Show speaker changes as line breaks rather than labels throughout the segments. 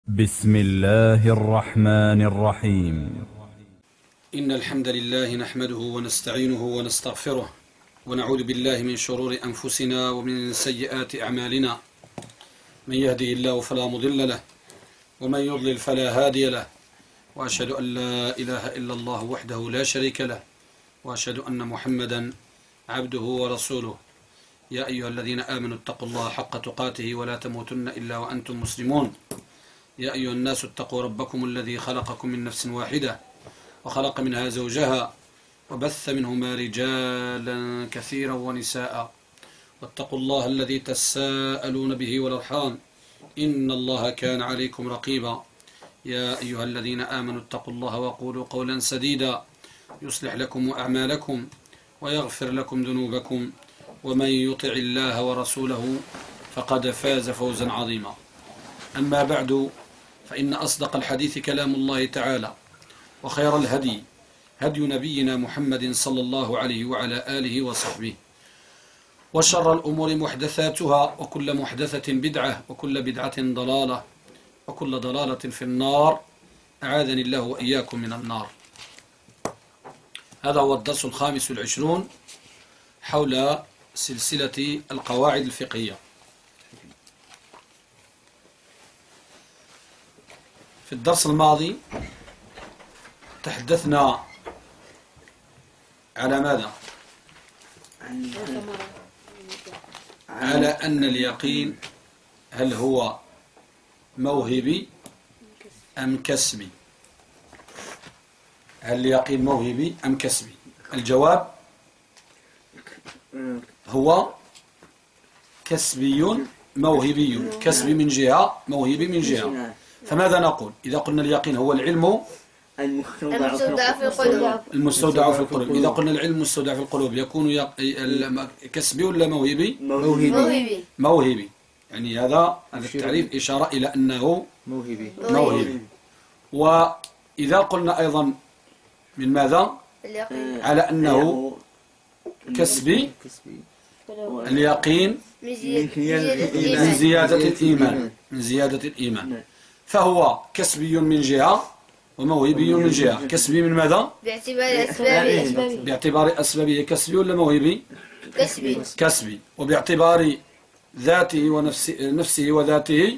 بسم الله الرحمن الرحيم.
إن الحمد لله نحمده ونستعينه ونستغفره ونعوذ بالله من شرور أنفسنا ومن سيئات أعمالنا. من يهده الله فلا مضل له ومن يضلل فلا هادي له، وأشهد أن لا إله إلا الله وحده لا شريك له، وأشهد أن محمدا عبده ورسوله. يا أيها الذين آمنوا اتقوا الله حق تقاته ولا تموتن إلا وأنتم مسلمون. يا أيها الناس اتقوا ربكم الذي خلقكم من نفس واحدة وخلق منها زوجها وبث منهما رجالا كثيرا ونساء، واتقوا الله الذي تساءلون به والأرحام إن الله كان عليكم رقيبا. يا أيها الذين آمنوا اتقوا الله وقولوا قولا سديدا يصلح لكم أعمالكم ويغفر لكم ذنوبكم، ومن يطع الله ورسوله فقد فاز فوزا عظيما. أما بعد، فإن أصدق الحديث كلام الله تعالى، وخير الهدي هدي نبينا محمد صلى الله عليه وعلى آله وصحبه، وشر الأمور محدثاتها، وكل محدثة بدعة، وكل بدعة ضلالة، وكل ضلالة في النار. أعاذني الله وإياكم من النار. هذا هو الدرس 25 حول سلسلة القواعد الفقهية. في الدرس الماضي تحدثنا على ماذا؟ على أن اليقين هل هو موهبي أم كسبي؟ هل اليقين موهبي أم كسبي؟ الجواب هو كسبي موهبي. كسبي من جهة، موهبي من جهة. فماذا نقول إذا قلنا اليقين هو العلم المستودع في القلوب؟ إذا قلنا العلم المستودع في القلوب يكون كسبي ولا موهبي؟ موهبي. يعني هذا التعريف إشارة إلى أنه موهبي. وإذا قلنا أيضا من ماذا؟ على أنه كسبي، اليقين من زيادة الإيمان. فهو كسبي من جهة وموهبي من جهة. كسبي من ماذا؟ باعتبار أسبابه كسبي ولا موهبي؟ كسبي. وباعتبار ذاته ونفسه وذاته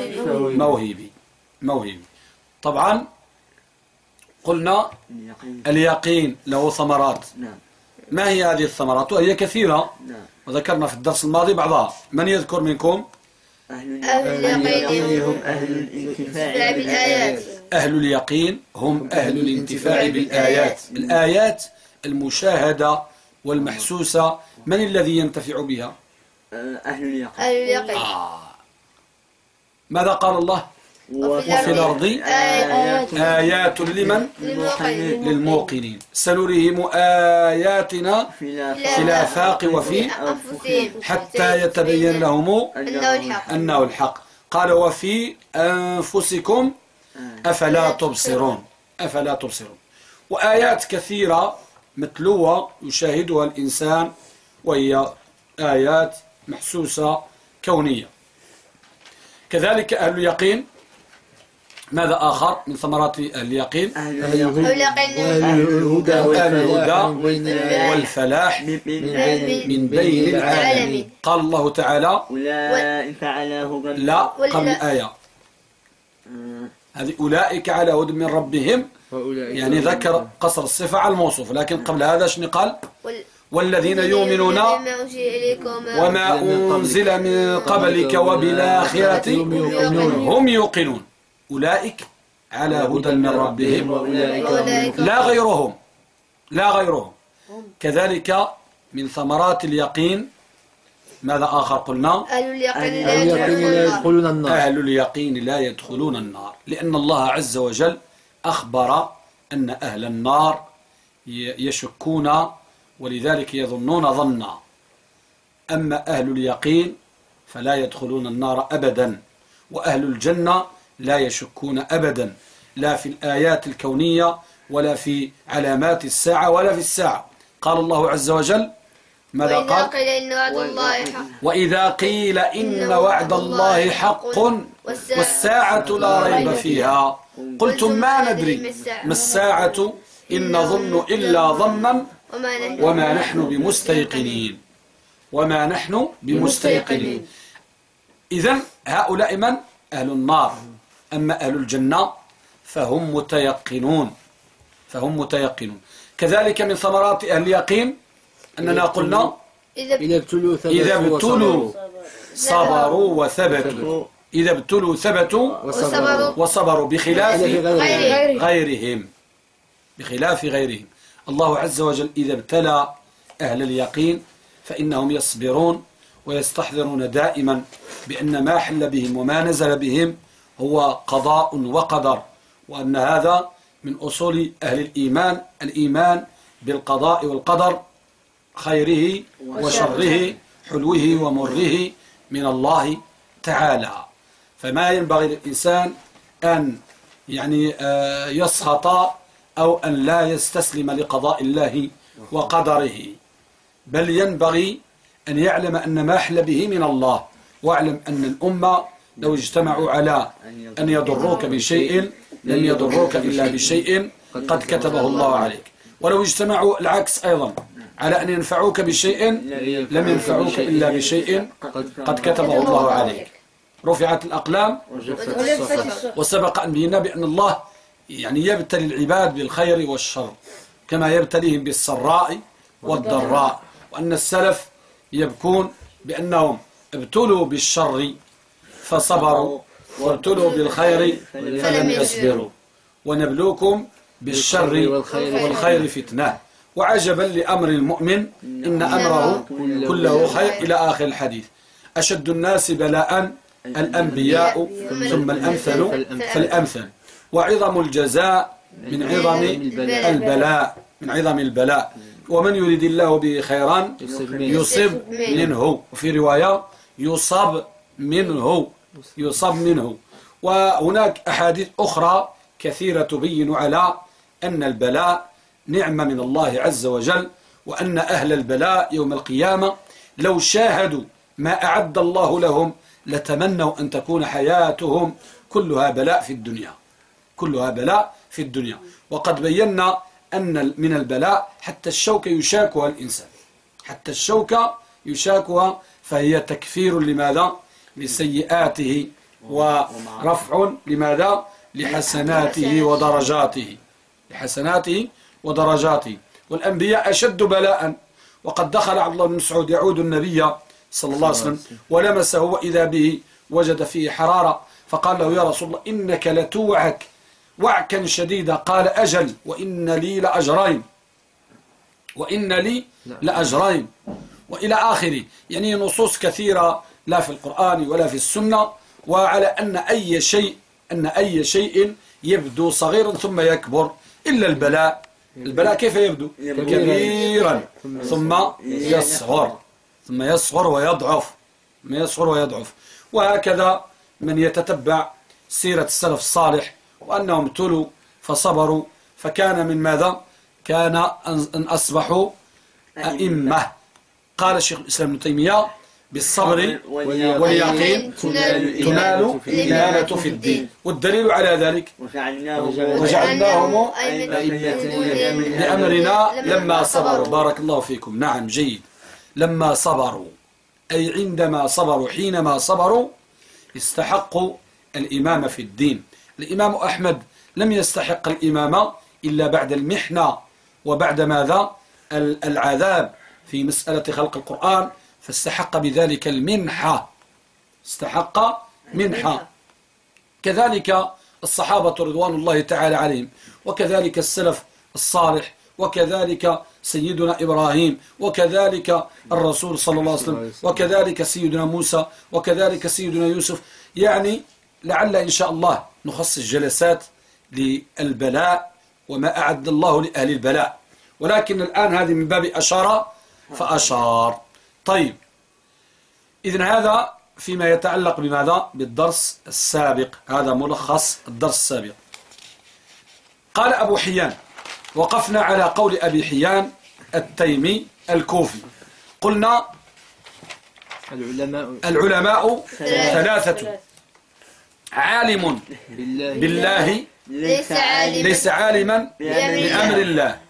موهبي. طبعا قلنا اليقين له ثمرات. ما هي هذه الثمرات؟ وهي كثيرة، وذكرنا في الدرس الماضي بعضها. من يذكر منكم؟
أهل اليقين هم أهل الانتفاع بالآيات.
أهل اليقين هم أهل الانتفاع بالآيات. الآيات المشاهدة والمحسوسة، من الذي ينتفع بها؟
أهل اليقين.
ماذا قال الله؟ وفي الأرض آيات لمن؟ للموقنين. سنريهم آياتنا في الآفاق وفي أنفسهم حتى يتبين لهم أنه الحق. قال وفي أنفسكم أفلا تبصرون. وآيات كثيرة متلوة يشاهدها الإنسان، وهي آيات محسوسة كونية. كذلك أهل اليقين ماذا آخر من ثمرات اليقين؟
أهل
الهدى والفلاح من بين العالمين. قال الله تعالى
أولئك على هدى.
لا، قبل الآية هذه أولئك على هدى من ربهم، يعني ذكر قصر الصفة على الموصوف، لكن قبل هذا شنو قال؟ والذين يؤمنون وما أنزل من قبلك وبالآخرة هم يوقنون. أولئك على هدى من ربهم لا غيرهم. كذلك من ثمرات اليقين ماذا آخر قلنا؟ أهل اليقين لا يدخلون النار، لأن الله عز وجل أخبر أن أهل النار يشكون ولذلك يظنون ظنا. أما أهل اليقين فلا يدخلون النار أبدا، وأهل الجنة لا يشكون أبدا، لا في الآيات الكونية ولا في علامات الساعة ولا في الساعة. قال الله عز وجل ماذا قال؟ وإذا قيل إن وعد الله حق والساعة لا ريب فيها قلتم ما ندري ما الساعة إن نظن إلا ظنا وما نحن بمستيقنين. وما نحن بمستيقنين. إذن هؤلاء من؟ أهل النار. أما أهل الجنة فهم متيقنون. كذلك من ثمرات أهل اليقين أننا قلنا إذا ابتلوا صبروا وثبتوا. إذا ابتلوا ثبتوا وصبروا بخلاف غيرهم. الله عز وجل إذا ابتلى أهل اليقين فإنهم يصبرون ويستحضرون دائما بأن ما حل بهم وما نزل بهم هو قضاء وقدر، وأن هذا من أصول أهل الإيمان بالقضاء والقدر، خيره وشره، حلوه ومره من الله تعالى. فما ينبغي للإنسان أن يسخط أو أن لا يستسلم لقضاء الله وقدره، بل ينبغي أن يعلم أن ما حل به من الله. واعلم أن الأمة لو اجتمعوا على أن يضروك بشيء لم يضروك إلا بشيء قد كتبه الله عليك، ولو اجتمعوا العكس أيضا على أن ينفعوك بشيء لم ينفعوك إلا بشيء قد كتبه الله عليك. رفعت الأقلام وسبق أن بينا بأن الله يبتلي العباد بالخير والشر كما يبتليهم بالسراء والضراء، وأن السلف يبكون بأنهم ابتلوا بالشر فصبروا وابتلوا بالخير فلم يصبروا، ونبلوكم بالشر والخير فتنة، وعجبا لأمر المؤمن إن أمره كله خير إلى آخر الحديث. أشد الناس بلاء الأنبياء ثم الأمثل فالأمثل، وعظم الجزاء من عظم البلاء، ومن يريد الله به خيرا يصب منه، وفي رواية يصب منه. وهناك أحاديث أخرى كثيرة تبين على أن البلاء نعمة من الله عز وجل، وأن أهل البلاء يوم القيامة لو شاهدوا ما أعد الله لهم لتمنوا أن تكون حياتهم كلها بلاء في الدنيا. وقد بينا أن من البلاء حتى الشوكة يشاكها الإنسان، فهي تكفير لماذا؟ لسيئاته، ورفع لماذا؟ لحسناته ودرجاته. والأنبياء أشد بلاء. وقد دخل عبد الله بن مسعود يعود النبي صلى الله عليه وسلم ولمسه وإذا به وجد فيه حرارة، فقال له: يا رسول الله إنك لتوعك وعكا شديدا. قال: أجل، وإن لي لأجرين وإلى آخره. نصوص كثيرة لا في القرآن ولا في السنة، وعلى أن أي شيء يبدو صغيرا ثم يكبر إلا البلاء. البلاء كيف يبدو؟ كبيرا ثم يصغر ويضعف. وهكذا من يتتبع سيرة السلف الصالح وأنهم ابتلوا فصبروا، فكان من ماذا؟ كان أن أصبحوا أئمة. قال الشيخ الإسلام ابن تيمية: بالصبر واليقين تنال الإمامة في الدين. والدليل على ذلك: وجعلناهم بأمرنا لما صبروا. بارك الله فيكم. نعم، جيد. لما صبروا أي عندما صبروا، حينما صبروا استحقوا الإمامة في الدين. الإمام أحمد لم يستحق الإمامة إلا بعد المحنة وبعد ماذا؟ العذاب في مسألة خلق القرآن، فاستحق بذلك المنحة. كذلك الصحابة رضوان الله تعالى عليهم، وكذلك السلف الصالح، وكذلك سيدنا إبراهيم، وكذلك الرسول صلى الله عليه وسلم، وكذلك سيدنا موسى، وكذلك سيدنا يوسف. لعل إن شاء الله نخصص جلسات للبلاء وما أعد الله لأهل البلاء، ولكن الآن هذه من باب أشار فأشار. طيب، إذن هذا فيما يتعلق بماذا؟ بالدرس السابق. هذا ملخص الدرس السابق. قال أبو حيان: وقفنا على قول أبي حيان التيمي الكوفي، قلنا العلماء ثلاثة: عالم بالله ليس عالما بأمر الله.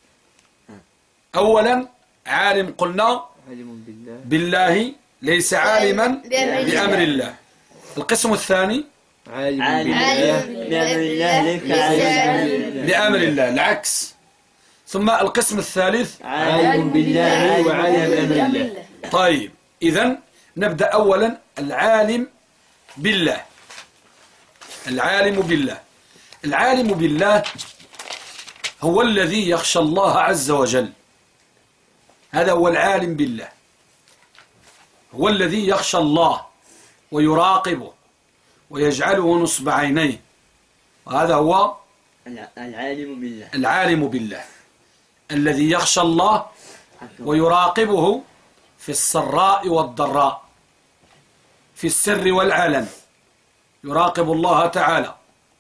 أولا عالم قلنا بالله ليس عالما بأمر الله. القسم الثاني
عالم بأمر الله ليس عالما
بأمر الله، العكس. ثم القسم الثالث
عالم بالله وعالم بأمر الله.
طيب، إذن نبدأ أولا العالم بالله. العالم بالله، العالم بالله هو الذي يخشى الله عز وجل. هذا هو العالم بالله، هو الذي يخشى الله ويراقبه ويجعله نصب عينيه، وهذا هو
العالم بالله.
العالم بالله الذي يخشى الله ويراقبه في السراء والضراء، في السر والعلن، يراقب الله تعالى،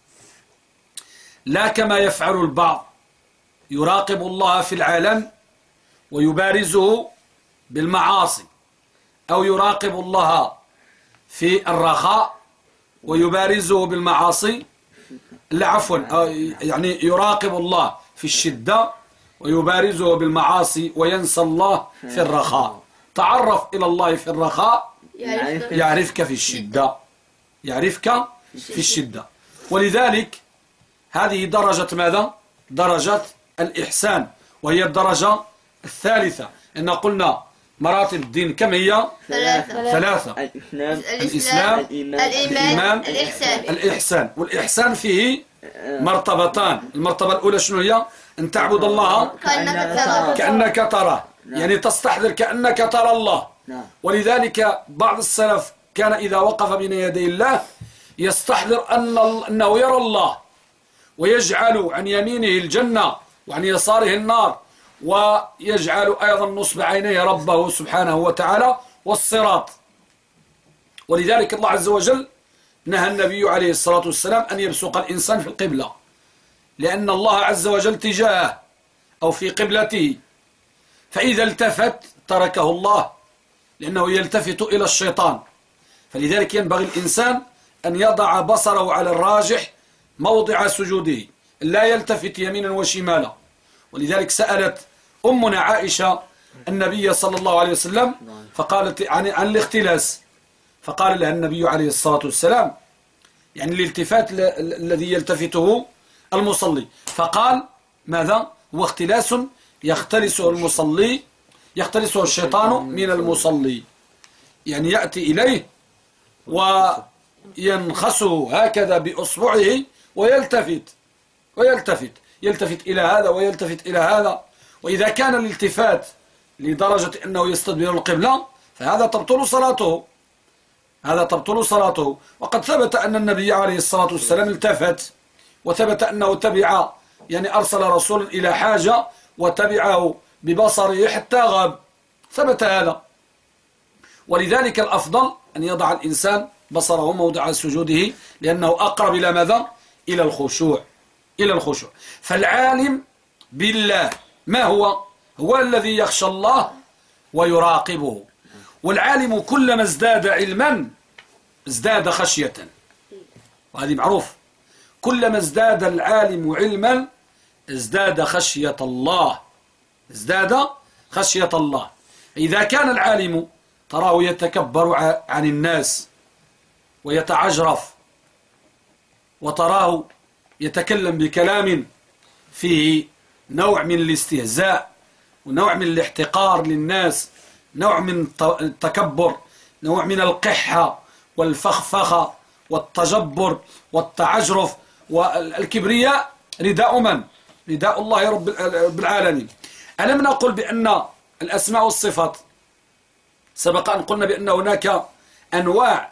لا كما يفعل البعض، يراقب الله في العلن ويبارزه بالمعاصي، أو يراقب الله في الرخاء ويبارزه بالمعاصي، لا عفوا، يعني يراقب الله في الشدة ويبارزه بالمعاصي وينسى الله في الرخاء. تعرف إلى الله في الرخاء يعرفك في الشدة، يعرفك في الشدة. ولذلك هذه درجة ماذا؟ درجة الإحسان، وهي الدرجة الثالثة. إن قلنا مراتب الدين كم هي؟ ثلاثة: الإسلام، الإيمان، الإحسان. والإحسان فيه مرتبتان. المرتبة الأولى شنو هي؟ أن تعبد الله كأنك تراه، يعني تستحضر كأنك ترى الله. ولذلك بعض السلف كان إذا وقف بين يدي الله يستحضر أنه يرى الله، ويجعل عن يمينه الجنة وعن يساره النار، ويجعل أيضا نصب عينيه ربه سبحانه وتعالى والصراط. ولذلك الله عز وجل نهى النبي عليه الصلاة والسلام أن يبصق الإنسان في القبلة، لأن الله عز وجل تجاهه أو في قبلته، فإذا التفت تركه الله، لأنه يلتفت إلى الشيطان. فلذلك ينبغي الإنسان أن يضع بصره على الراجح موضع سجوده، لا يلتفت يمينا وشمالا. ولذلك سألت أمنا عائشة النبي صلى الله عليه وسلم فقالت عن الاختلاس، فقال لها النبي عليه الصلاة والسلام يعني الالتفات الذي يلتفته المصلي، فقال ماذا؟ هو اختلاس يختلسه المصلي، يختلسه الشيطان من المصلي، يعني يأتي إليه وينخسه هكذا بأصبعه يلتفت إلى هذا ويلتفت إلى هذا. وإذا كان الالتفات لدرجة أنه يستدبر القبلة فهذا تبطل صلاته، هذا تبطل صلاته. وقد ثبت أن النبي عليه الصلاة والسلام التفت، وثبت أنه تبع، يعني أرسل رسول إلى حاجة وتبعه ببصره حتى غاب، ثبت هذا. ولذلك الأفضل أن يضع الإنسان بصره موضع سجوده، لأنه أقرب إلى ماذا؟ إلى الخشوع، إلى الخشوع. فالعالم بالله ما هو؟ هو الذي يخشى الله ويراقبه. والعالم كلما ازداد علما ازداد خشية، وهذه معروف. كلما ازداد العالم علما ازداد خشية الله، ازداد خشية الله. إذا كان العالم تراه يتكبر عن الناس ويتعجرف، وتراه يتكلم بكلام فيه نوع من الاستهزاء ونوع من الاحتقار للناس، نوع من التكبر، نوع من القحة والفخفخة والتجبر والتعجرف والكبرياء، رداء من؟ رداء الله رب العالمين. ألم نقل بأن الأسماء والصفات سبق أن قلنا بأن هناك أنواع،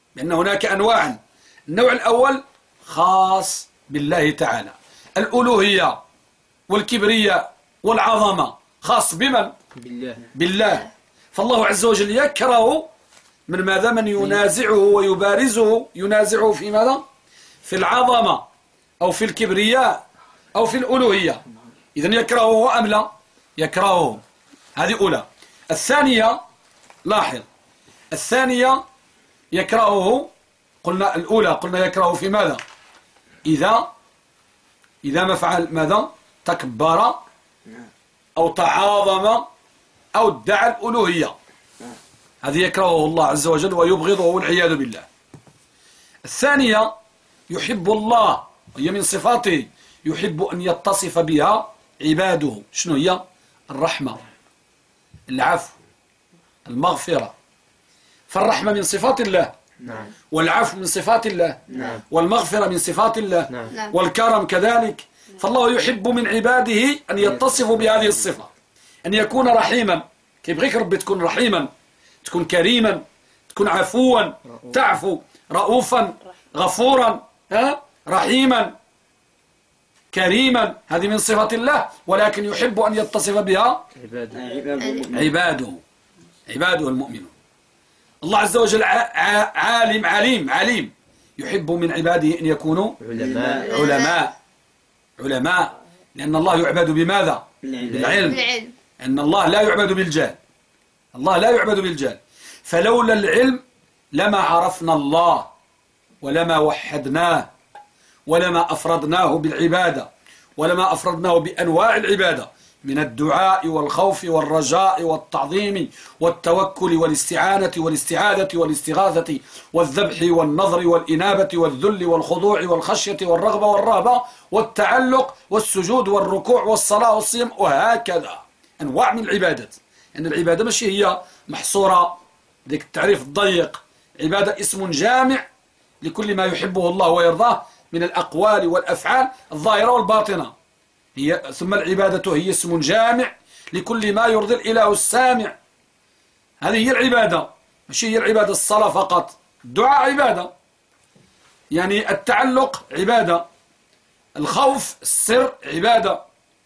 النوع الأول خاص بالله تعالى، الألوهية والكبرياء والعظمة خاص بمن؟ بالله. فالله عز وجل يكره من ماذا؟ من ينازعه ويبارزه، ينازعه في ماذا؟ في العظمة أو في الكبرياء أو في الألوهية. إذن يكرهه أم لا؟ يكرهه. هذه أولى. الثانية لاحظ، الثانية يكرهه، قلنا الأولى قلنا يكرهه في ماذا؟ إذا ما فعل ماذا؟ تكبر أو تعاظم أو ادعى الألوهية، هذه يكرهه الله عز وجل ويبغضه والعياذ بالله. الثانية يحب الله، وهي من صفاته، يحب أن يتصف بها عباده. شنو هي؟ الرحمة، العفو، المغفرة. فالرحمة من صفات الله، والعفو من صفات الله، والمغفرة من صفات الله، والكرم كذلك. فالله يحب من عباده أن يتصفوا بهذه الصفة، أن يكون رحيما. كيبغيك ربي تكون رحيما، تكون كريما، تكون عفوا، تعفو، رؤوفا، غفورا، رحيما، كريما. هذه من صفات الله، ولكن يحب أن يتصف بها عباده المؤمنون. الله عز وجل عليم يحب من عباده أن يكونوا علماء، لأن الله يعبد بماذا؟ بالعلم. أن الله لا يعبد بالجهل، الله لا يعبد بالجهل. فلولا العلم لما عرفنا الله، ولما وحدناه، ولما أفردناه بالعبادة، ولما أفردناه بأنواع العبادة من الدعاء والخوف والرجاء والتعظيم والتوكل والاستعانة والاستعاذة والاستغاثة والذبح والنظر والإنابة والذل والخضوع والخشية والرغبة والرهبة والتعلق والسجود والركوع والصلاة والصيام، وهكذا أنواع من العبادات. أن العبادة ماشي هي محصورة ذلك التعريف الضيق، عبادة اسم جامع لكل ما يحبه الله ويرضاه من الأقوال والأفعال الظاهرة والباطنة. ثم العبادة هي اسم جامع لكل ما يرضي الإله السامع. هذه هي العبادة، ماشي هي العبادة الصلاة فقط. الدعاء عبادة، يعني التعلق عبادة، الخوف السر عبادة،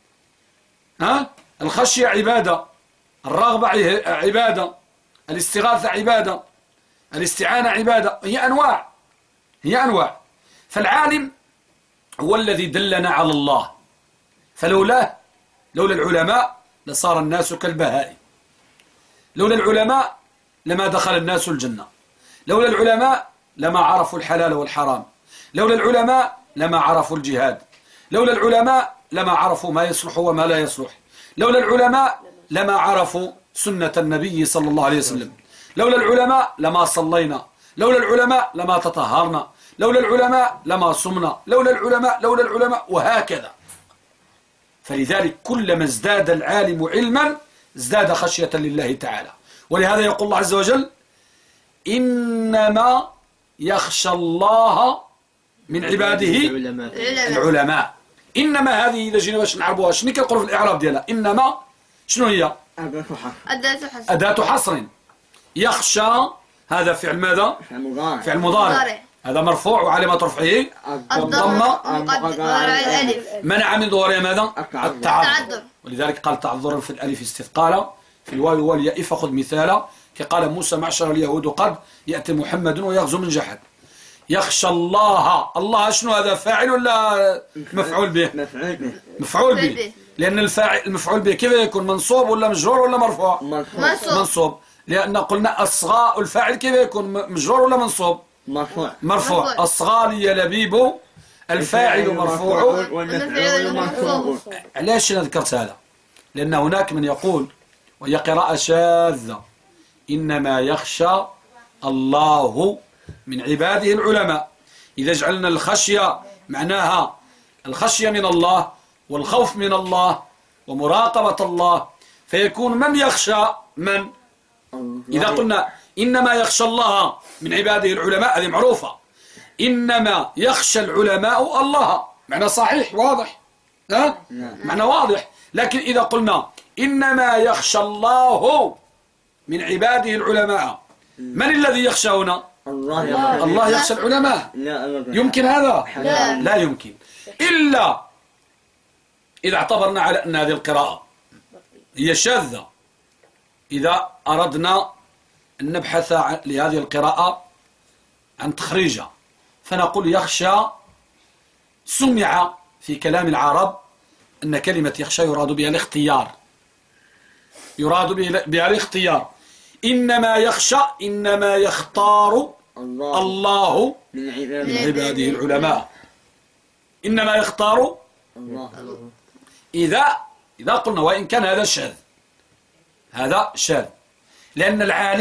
الخشية عبادة، الرغبة عبادة، الاستغاثة عبادة، الاستعانة عبادة. هي أنواع. فالعالم هو الذي دلنا على الله، فلولا العلماء لصار الناس كالبهائم، لولا العلماء لما دخل الناس الجنة، لولا العلماء لما عرفوا الحلال والحرام، لولا العلماء لما عرفوا الجهاد، لولا العلماء لما عرفوا ما يصلح وما لا يصلح، لولا العلماء لما عرفوا سنة النبي صلى الله عليه وسلم، لولا العلماء لما صلينا، لولا العلماء لما تطهرنا، لولا العلماء لما صمنا، لولا العلماء وهكذا. فلذلك كلما ازداد العالم علما ازداد خشية لله تعالى. ولهذا يقول الله عز وجل: إنما يخشى الله من عباده العلماء. إنما هذه إذا جينا باش نعرفوها شنو كنقولوا في الإعراب ديالها؟ إنما شنو هي؟ أداة حصر. يخشى هذا فعل ماذا؟ فعل مضارع. هذا مرفوع وعلامة رفعه والضمة، منع من ظهورها ماذا؟ التعذر. ولذلك قال تعذرا في الألف استثقالا، في الواو والياء فخذ مثالا، كقال موسى: معشر اليهود قد يأتي محمد ويغزو من جحد. يخشى الله شنو هذا؟ فاعل ولا مفعول به؟ مفعول به. لأن الفاعل المفعول به كيف يكون؟ منصوب ولا مجرور ولا مرفوع؟ منصوب. لأن قلنا أصغاء الفاعل كيف يكون؟ مجرور ولا منصوب؟ مرفوع. أصغى لي لبيب، الفاعل مرفوع
والمفعول منصوب.
علاش أنا ذكرت هذا؟ لأن هناك من يقول، وهي قراءة شاذة: إنما يخشى الله من عباده العلماء. إذا جعلنا الخشية معناها الخشية من الله والخوف من الله ومراقبة الله، فيكون من يخشى من؟ إذا قلنا إنما يخشى الله من عباده العلماء، هذه معروفة. إنما يخشى العلماء الله، معنى صحيح واضح، معنى واضح. لكن إذا قلنا إنما يخشى الله من عباده العلماء، من الذي يخشى هنا؟ الله يخشى العلماء. يمكن هذا؟ لا يمكن، إلا إذا اعتبرنا على أن هذه القراءة هي شاذة. إذا أردنا أن نبحث لهذه القراءة عن تخريجها، فنقول يخشى سمع في كلام العرب أن كلمة يخشى يراد بها الاختيار، يراد بها الاختيار. إنما يخشى إنما يختار الله
من
من عباده العلماء. إنما يختار
الله.
إذا قلنا، وإن كان هذا شاذ، هذا شاذ، لأن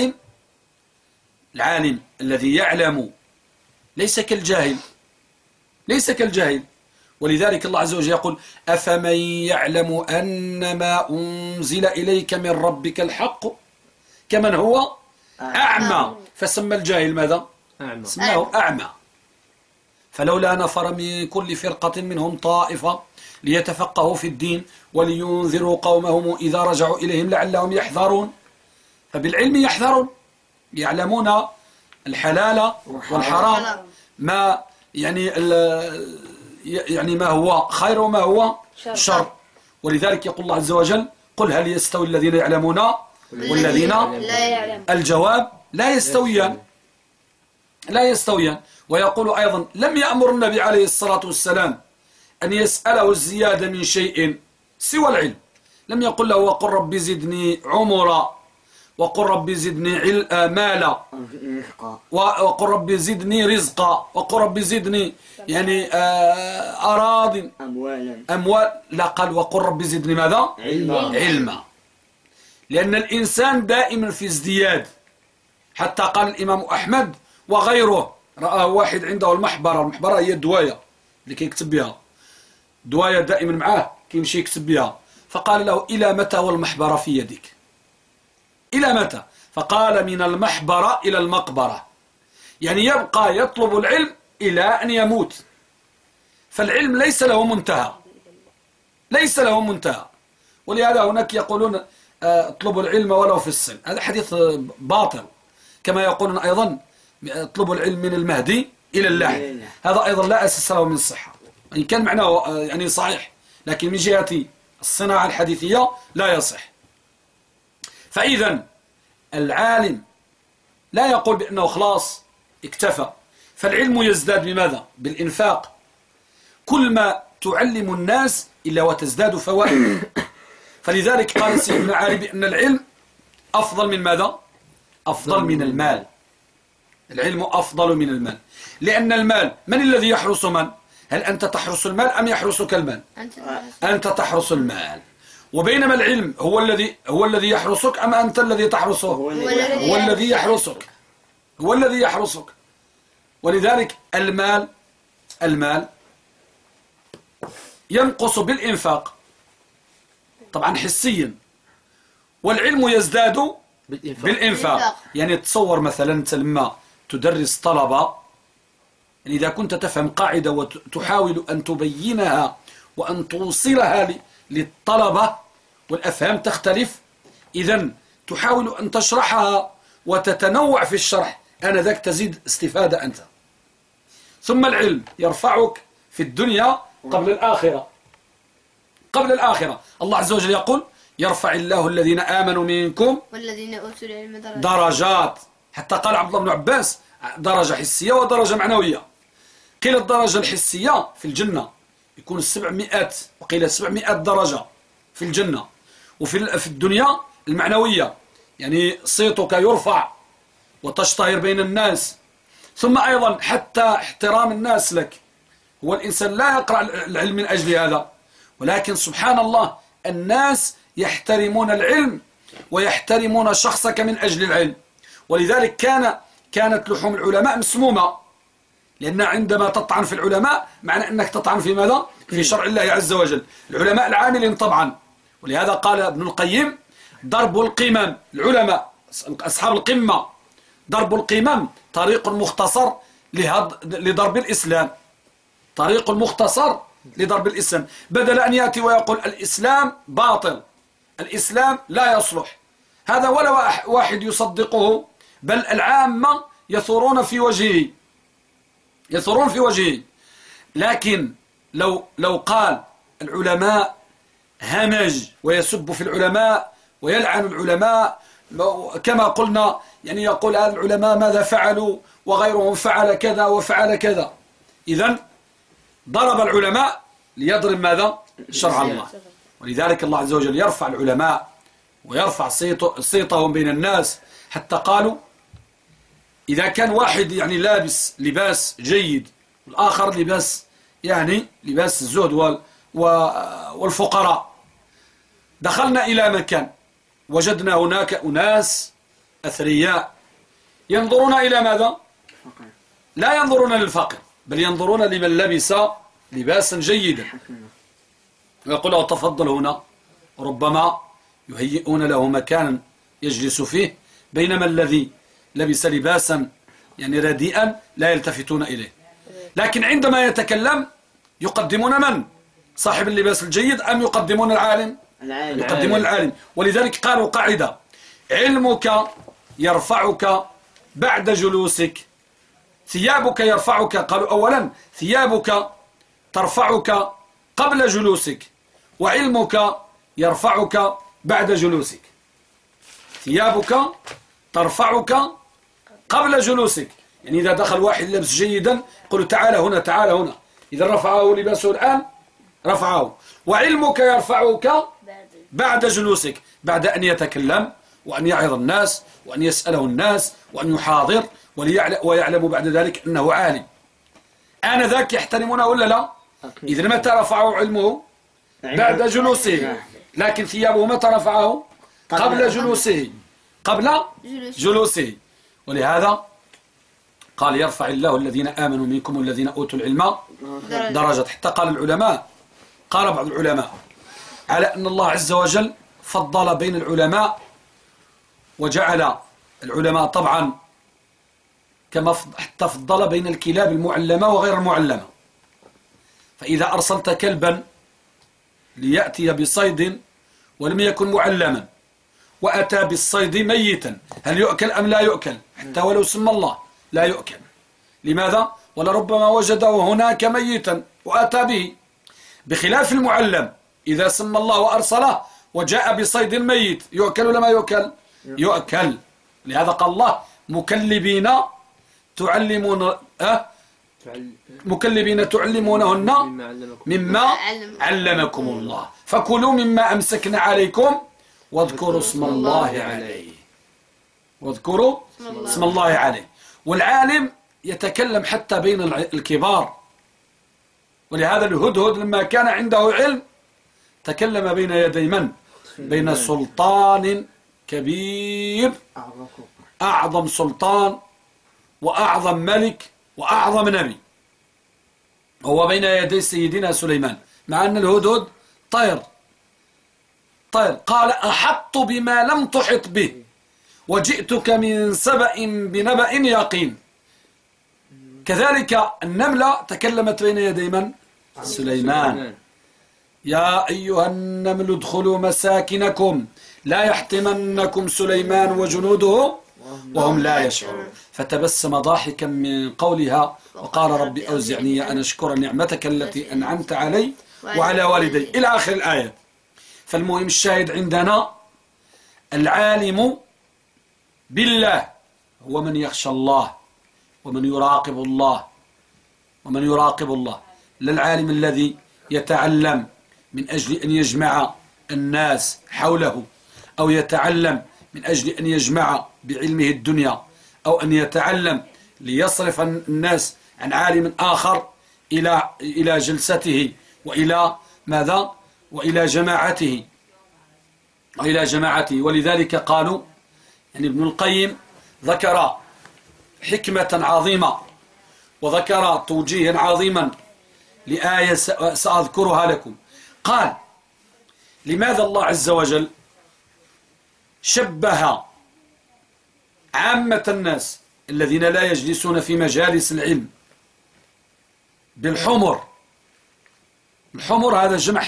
العالم الذي يعلم ليس كالجاهل، ليس كالجاهل. ولذلك الله عز وجل يقول: أفمن يعلم أن ما أنزل إليك من ربك الحق كمن هو أعمى. فسمى الجاهل ماذا؟ سماه أعمى. فلولا نفر من كل فرقة منهم طائفة ليتفقهوا في الدين ولينذروا قومهم إذا رجعوا إليهم لعلهم يحذرون. فبالعلم يحذرون، يعلمون الحلال والحرام، ما يعني ما هو خير وما هو شر. ولذلك يقول الله عز وجل: قل هل يستوي الذين يعلمون والذين
لا يعلم؟
الجواب: لا يستويان، لا يستويان. ويقول أيضا: لم يأمر النبي عليه الصلاة والسلام أن يسأله الزيادة من شيء سوى العلم. لم يقل له: وقل رب زدني عمرا، وقل رب زدني مالا، وقل رب زدني رزقا، وقل رب زدني أراض أموال. لا، قال: وقل رب زدني ماذا؟ علما. لأن الإنسان دائما في ازدياد. حتى قال الإمام أحمد وغيره، رأى واحد عنده المحبرة هي الدواية اللي كيكتب بها، دواية دائما معاه كيمشي يكتب بها. فقال له: إلى متى والمحبرة في يدك؟ إلى متى؟ فقال: من المحبرة إلى المقبرة. يعني يبقى يطلب العلم إلى أن يموت. فالعلم ليس له منتهى، ليس له منتهى. ولهذا هناك يقولون: اطلبوا العلم ولو في الصين. هذا حديث باطل. كما يقولون أيضا: اطلبوا العلم من المهدي إلى اللحد. هذا أيضا لا أساس له من الصحة، إن كان معناه صحيح، لكن من جهة الصناعة الحديثية لا يصح. فإذا العالم لا يقول بأنه خلاص اكتفى. فالعلم يزداد بماذا؟ بالإنفاق. كل ما تعلم الناس إلا وتزداد فوائد. فلذلك قال سيد ابن عربي بأن العلم أفضل من ماذا؟ أفضل من المال. العلم أفضل من المال، لأن المال من الذي يحرس من؟ هل أنت تحرس المال أم يحرسك المال؟ أنت تحرس المال. وبينما العلم هو الذي يحرسك أم أنت الذي تحرسه؟ هو الذي يحرسك، هو الذي يحرسك. ولذلك المال ينقص بالإنفاق طبعا حسيا، والعلم يزداد بالإنفاق. يعني تصور مثلا أنت لما تدرس طلبة، يعني إذا كنت تفهم قاعدة وتحاول أن تبينها وأن توصلها للطلبة والأفهام تختلف، إذن تحاول أن تشرحها وتتنوع في الشرح، آنذاك تزيد استفادة أنت. ثم العلم يرفعك في الدنيا قبل الآخرة. قبل الآخرة الله عز وجل يقول: يرفع الله الذين آمنوا منكم
والذين أوتوا العلم
درجات. حتى قال عبد الله بن عباس: درجة حسية ودرجة معنوية. قيل الدرجة الحسية في الجنة يكون 700، وقيل 700 درجة في الجنة. وفي الدنيا المعنوية يعني صيتك يرفع وتشتهر بين الناس. ثم أيضا حتى احترام الناس لك. هو الإنسان لا يقرأ العلم من أجل هذا، ولكن سبحان الله الناس يحترمون العلم ويحترمون شخصك من أجل العلم. ولذلك كانت لحوم العلماء مسمومة، لأن عندما تطعن في العلماء معنى أنك تطعن في ماذا؟ في شرع الله عز وجل. العلماء العاملين طبعا. ولهذا قال ابن القيم: ضرب القمم، العلماء أصحاب القمة، ضرب القمم طريق مختصر لضرب الإسلام. طريق مختصر لضرب الإسلام، بدل أن يأتي ويقول الإسلام باطل، الإسلام لا يصلح، هذا ولا واحد يصدقه، بل العامة يثورون في وجهه، يثورون في وجهه. لكن لو قال العلماء همج ويسب في العلماء ويلعن العلماء كما قلنا، يعني يقول العلماء ماذا فعلوا وغيرهم فعل كذا وفعل كذا، إذن ضرب العلماء ليضرب ماذا؟ شرع الله. ولذلك الله عز وجل يرفع العلماء ويرفع صيتهم بين الناس، حتى قالوا إذا كان واحد يعني لابس لباس جيد والآخر لباس يعني لباس الزهد والفقراء، دخلنا إلى مكان وجدنا هناك أناس أثرياء ينظرون إلى ماذا؟ لا ينظرون للفقر، بل ينظرون لمن لبس لباسا جيدا ويقول له تفضل هنا، ربما يهيئون له مكانا يجلس فيه، بينما الذي لبس لباسا يعني رديئا لا يلتفتون إليه. لكن عندما يتكلم يقدمون من؟ صاحب اللباس الجيد أم يقدمون العالم؟ يقدمون العالم. ولذلك قالوا قاعدة: علمك يرفعك بعد جلوسك، ثيابك يرفعك. قالوا أولا ثيابك ترفعك قبل جلوسك، وعلمك يرفعك بعد جلوسك. ثيابك ترفعك قبل جلوسك، يعني إذا دخل واحد لبس جيدا قل تعال هنا تعال هنا، إذا رفعه لباسه الآن رفعه. وعلمك يرفعك بعد جلوسك، بعد أن يتكلم وأن يعظ الناس وأن يسأله الناس وأن يحاضر ويعلم بعد ذلك أنه عالم. آنذاك يحترمونه ولا لا؟ إذا متى رفعه علمه؟ بعد جلوسه. لكن ثيابه متى رفعه؟ قبل جلوسه، قبل جلوسه. ولهذا قال يرفع الله الذين آمنوا منكم والذين أوتوا العلم درجات. حتى قال العلماء، قال بعض العلماء على أن الله عز وجل فضل بين العلماء، وجعل العلماء طبعا كما حتى فضل بين الكلاب المعلمة وغير المعلمة. فإذا أرسلت كلبا ليأتي بصيد ولم يكن معلما وأتى بالصيد ميتا، هل يؤكل أم لا يؤكل؟ حتى ولو سمى الله لا يؤكل. لماذا؟ ولربما وجده هناك ميتا وأتى به. بخلاف المعلم إذا سمى الله وأرسله وجاء بصيد ميت يؤكل ولا ما يؤكل؟ يؤكل. لهذا قال الله مكلبين تعلمونهن مما علمكم الله، فكلوا مما أمسكنا عليكم واذكروا اسم الله عليه. واذكروا اسم الله عليه. والعالم يتكلم حتى بين الكبار، ولهذا الهدهد لما كان عنده علم تكلم بين يدي من؟ بين سلطان كبير، أعظم سلطان وأعظم ملك وأعظم نبي، هو بين يدي سيدنا سليمان، مع أن الهدهد طير. قال أحط بما لم تحط به وجئتك من سبأ بنبأ يقين. كذلك النملة تكلمت بين يدي من؟ سليمان. يا أيها النمل ادخلوا مساكنكم لا يحطمنكم سليمان وجنوده وهم لا يشعرون. فتبسم ضاحكا من قولها وقال رب أوزعني أن أشكر نعمتك التي أنعمت علي وعلى والدي إلى آخر الآية. فالمهم الشاهد عندنا العالم بالله هو من يخشى الله ومن يراقب الله لا العالم الذي يتعلم من أجل أن يجمع الناس حوله، أو يتعلم من أجل أن يجمع بعلمه الدنيا، أو أن يتعلم ليصرف الناس عن عالم آخر إلى جلسته وإلى ماذا؟ وإلى جماعته. ولذلك قالوا يعني ابن القيم ذكر حكمة عظيمة وذكر توجيها عظيما لآية سأذكرها لكم. قال لماذا الله عز وجل شبه عامة الناس الذين لا يجلسون في مجالس العلم بالحمر؟ الحمر هذا جمع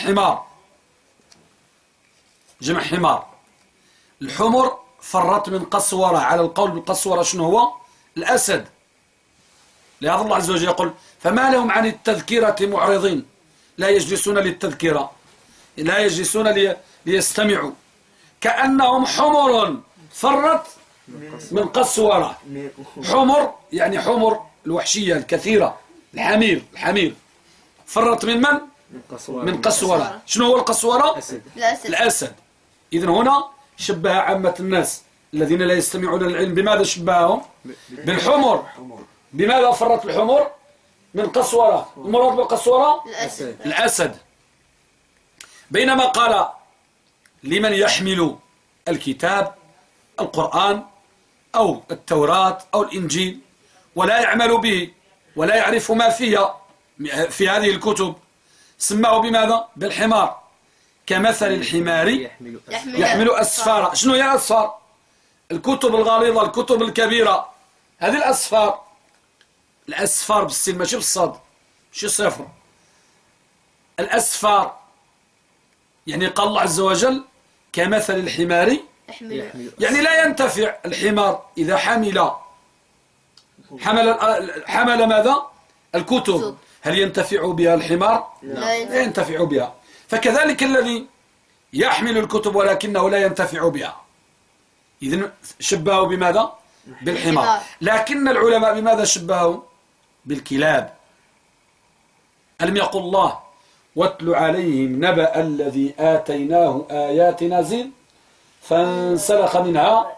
حمار. الحمر فرت من قسورة، على القول بالقسورة شنو هو؟ الأسد. لهذا الله عز وجل يقول فما لهم عن التذكرة معرضين، لا يجلسون للتذكرة، لا يجلسون ليستمعوا، كأنهم حمر فرت من قسورة. حمر يعني حمر الوحشية الكثيرة، الحمير فرت من قسورة. شنو هو القسورة؟ الأسد. إذن هنا شبه عامة الناس الذين لا يستمعون للعلم بماذا شبههم؟ بالحمر. بماذا فرت الحمر؟ من قسورة. المراد بالقسورة الأسد. بينما قال لمن يحمل الكتاب القرآن أو التوراة أو الإنجيل ولا يعمل به ولا يعرف ما فيها في هذه الكتب سماه بماذا؟ بالحمار. كمثل الحمار يحمل أسفارا. شنو هي الأسفار؟ الكتب الغليظة، الكتب الكبيرة، هذه الأسفار. الأسفار بالسين ماشي بالصاد، ماشي صفر. الأسفار يعني قال الله عز وجل كمثل الحمار يعني لا ينتفع الحمار إذا حمل ماذا؟ الكتب. هل ينتفع بها الحمار؟ لا ينتفع بها. فكذلك الذي يحمل الكتب ولكنه لا ينتفع بها، إذن شبهوا بماذا؟ بالحمار. لكن العلماء بماذا شبهوا؟ بالكلاب. ألم يقل الله واتل عليهم نبأ الذي آتيناه آياتنا زين فانسلخ منها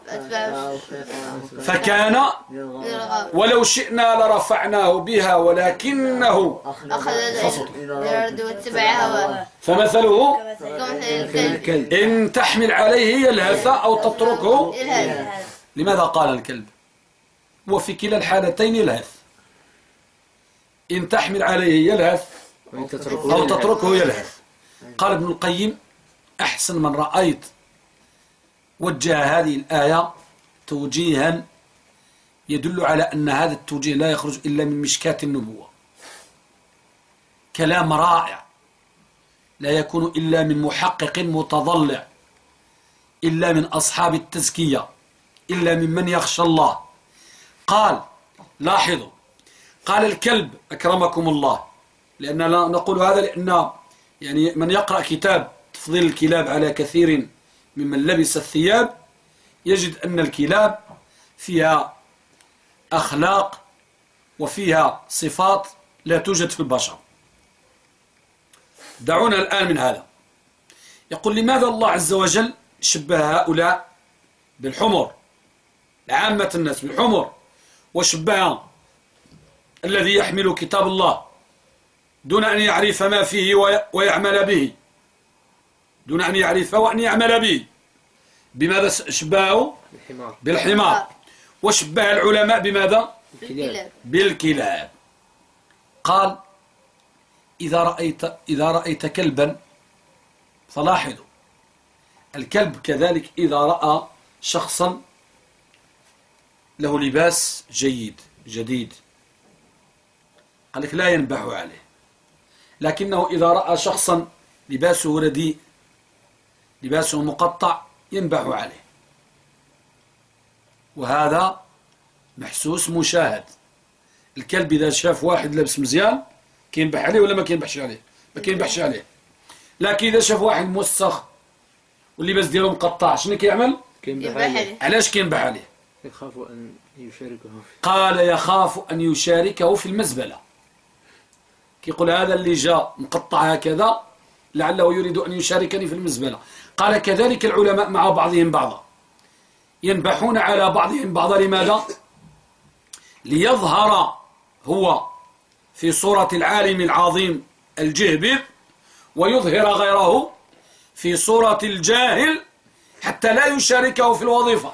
فكان ولو شئنا لرفعناه بها ولكنه
أخذ الأرض واتبع هواه
فمثله
كمثل الكلب
إن تحمل عليه يلهث أو تتركه. لماذا قال الكلب؟ وفي كلا الحالتين يلهث. إن تحمل عليه يلهث أو تتركه يلهث. قال ابن القيم أحسن من رأيت وجه هذه الآية توجيها يدل على أن هذا التوجيه لا يخرج إلا من مشكاة النبوة. كلام رائع لا يكون إلا من محقق متضلع، إلا من أصحاب التزكية، إلا ممن يخشى الله. قال لاحظوا، قال الكلب أكرمكم الله، لأننا نقول هذا لأن يعني من يقرأ كتاب تفضيل الكلاب على كثير ممن لبس الثياب يجد أن الكلاب فيها أخلاق وفيها صفات لا توجد في البشر. دعونا الآن من هذا. يقول لماذا الله عز وجل شبه هؤلاء بالحمر، عامة الناس بالحمر، وشبه الذي يحمل كتاب الله دون أن يعرف ما فيه ويعمل به، دون أن يعرف وأن يعمل به. بماذا شبهه؟ بالحمار. وشبه العلماء بماذا؟ بالكلاب. قال إذا رأيت كلبا فلاحظوا، الكلب كذلك إذا رأى شخصا له لباس جديد قال لك لا ينبح عليه، لكنه إذا رأى شخصا لباسه رديء لباسه مقطع ينبح عليه. وهذا محسوس مشاهد. الكلب إذا شاف واحد لابس مزيان كينبح عليه ولا ما كينبحش عليه؟ ما كينبحش عليه. لكن إذا شاف واحد موسخ واللباس ديالو مقطع شنو كيعمل؟
كينبح عليه.
علاش كينبح عليه؟
يخاف أن يشاركه
قال يخاف أن يشاركه في المزبلة. كيقول هذا اللي جاء مقطع هكذا لعله يريد أن يشاركني في المزبلة. قال كذلك العلماء مع بعضهم بعضا ينبحون على بعضهم بعضا. لماذا؟ ليظهر هو في صورة العالم العظيم الجهبذ ويظهر غيره في صورة الجاهل حتى لا يشاركه في الوظيفة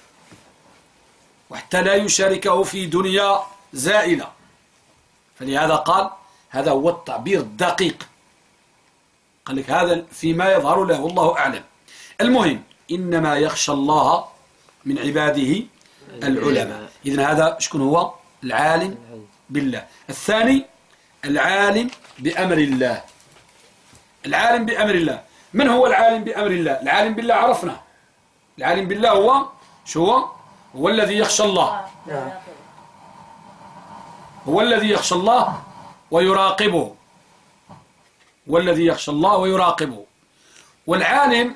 وحتى لا يشاركه في دنيا زائلة. فلهذا قال هذا هو التعبير الدقيق. قال لك هذا فيما يظهر له والله أعلم. المهم إنما يخشى الله من عباده العلماء. إذن هذا شكون هو؟ العالم بالله. الثاني العالم بأمر الله. العالم بأمر الله. من هو العالم بأمر الله؟ العالم بالله عرفنا. العالم بالله هو شو هو؟ هو الذي يخشى الله، هو الذي يخشى الله ويراقبه، هو الذي يخشى الله ويراقبه. والعالم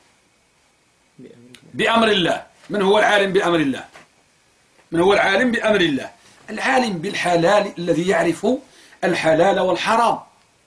بأمر الله. من هو العالم بأمر الله؟ من هو العالم بأمر الله؟ العالم بالحلال الذي يعرف الحلال والحرام،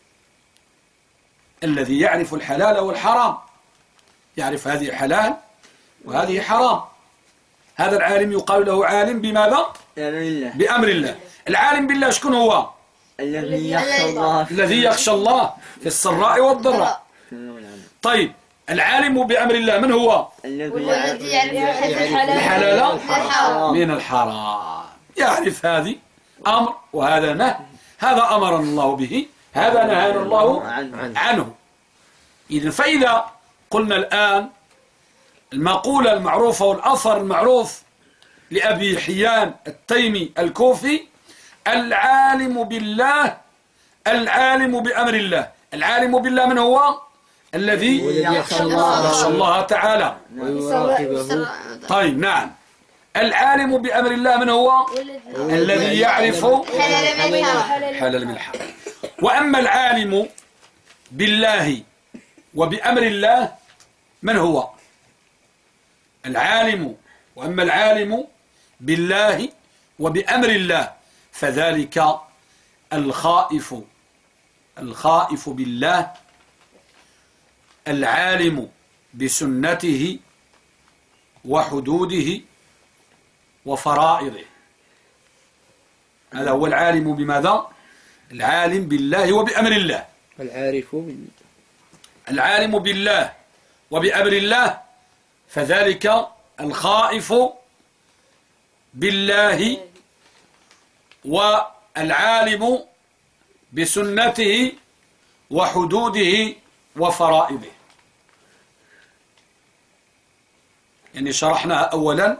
الذي يعرف الحلال والحرام، يعرف هذه حلال وهذه حرام. هذا العالم يقال له عالم بماذا؟ بأمر الله. العالم بالله شكون هو؟
الذي يخشى الله
الذي يخشى الله في السراء والضراء. طيب العالم بأمر الله من هو؟
والذي يعرف
الحلال
الحرام
من الحرام. يعرف هذه أمر وهذا نهي. هذا أمرنا الله به، هذا نهانا الله عنه. إذن فإذا قلنا الآن المقولة المعروفة والأثر المعروف لأبي حيان التيمي الكوفي: العالم بالله العالم بأمر الله. العالم بالله من هو؟ الذي
يخشى الله
يخشى الله تعالى.
ويراقبه.
طيب نعم. العالم بأمر الله من هو؟ الذي يعرف حلال من الحرام. وأما العالم بالله وبأمر الله من هو؟ العالم وأما العالم بالله وبأمر الله فذلك الخائف بالله العالم بسنته وحدوده وفرائضه. هذا هو العالم بماذا؟ العالم بالله وبأمر الله. العالم بالله وبأمر الله فذلك الخائف بالله والعالم بسنته وحدوده وفرائضه. يعني شرحناها أولا.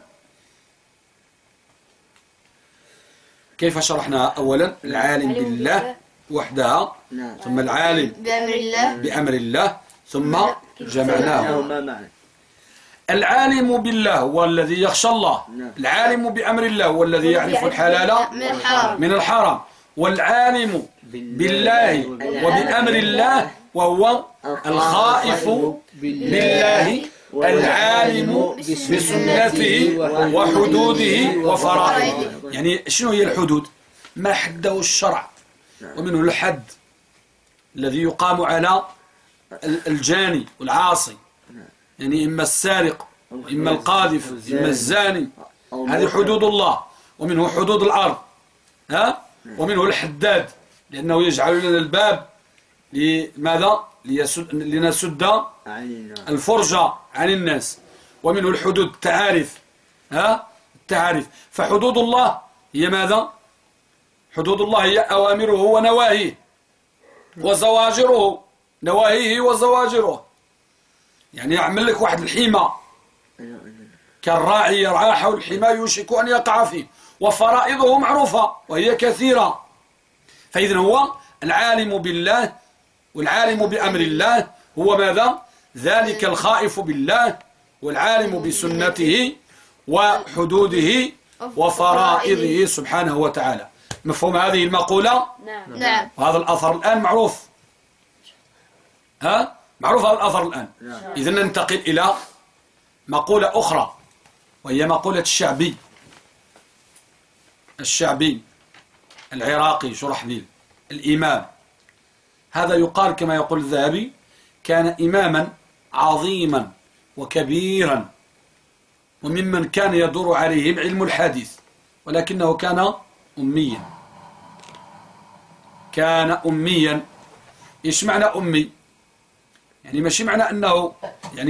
كيف شرحناها أولا؟ العالم بالله وحدها، ثم العالم بأمر الله، ثم جمعناه. العالم بالله هو الذي يخشى الله، العالم بأمر الله هو الذي يعرف الحلال من الحرام، والعالم بالله وبأمر الله وهو الخائف بالله العالم بسنته وحدوده وفرائضه. يعني شنو هي الحدود؟ ما حده الشرع، ومنه الحد الذي يقام على الجاني والعاصي، يعني إما السارق إما القاذف إما الزاني، هذه حدود الله. ومنه حدود الأرض، ومنه الحداد لأنه يجعل لنا الباب لماذا؟ لنسد الفرجة عن الناس. ومنه الحدود التعارف، التعارف. فحدود الله هي ماذا؟ حدود الله هي أوامره ونواهيه وزواجره، نواهيه وزواجره. يعني يعمل لك واحد الحمى كالراعي يرعى حول الحمى يوشك أن يقع فيه، وفرائضه معروفة وهي كثيرة. فإذن هو العالم بالله والعالم بأمر الله هو ماذا؟ ذلك الخائف بالله والعالم بسنته وحدوده وفرائضه سبحانه وتعالى. مفهوم هذه المقولة؟
نعم.
وهذا الأثر الآن معروف، معروف هذا الأثر الآن. إذن ننتقل إلى مقولة أخرى وهي مقولة الشعبي العراقي شرحبيل الإمام. هذا يقال كما يقول الذهبي: كان إماما عظيما وكبيرا، وممن كان يدور عليهم علم الحديث، ولكنه كان أميا. كان أميا. إيش معنى أمي؟ يعني ماشي معنى أنه يعني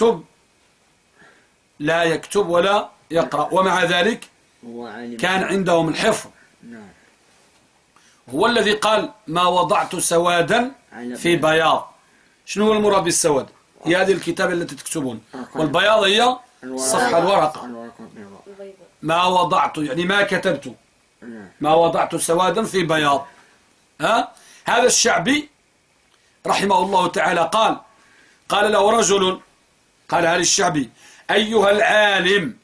لا يكتب ولا يقرأ، ومع ذلك كان عندهم الحفظ. هو الذي قال: ما وضعت سوادا في بياض. شنو هو المراد بالسواد؟ هي هذه الكتابة التي تكتبون، والبياض هي صفحة الورقة. ما وضعت يعني ما كتبت، ما وضعت سوادا في بياض. هذا الشعبي رحمه الله تعالى قال له رجل، قالها للشعبي: أيها العالم.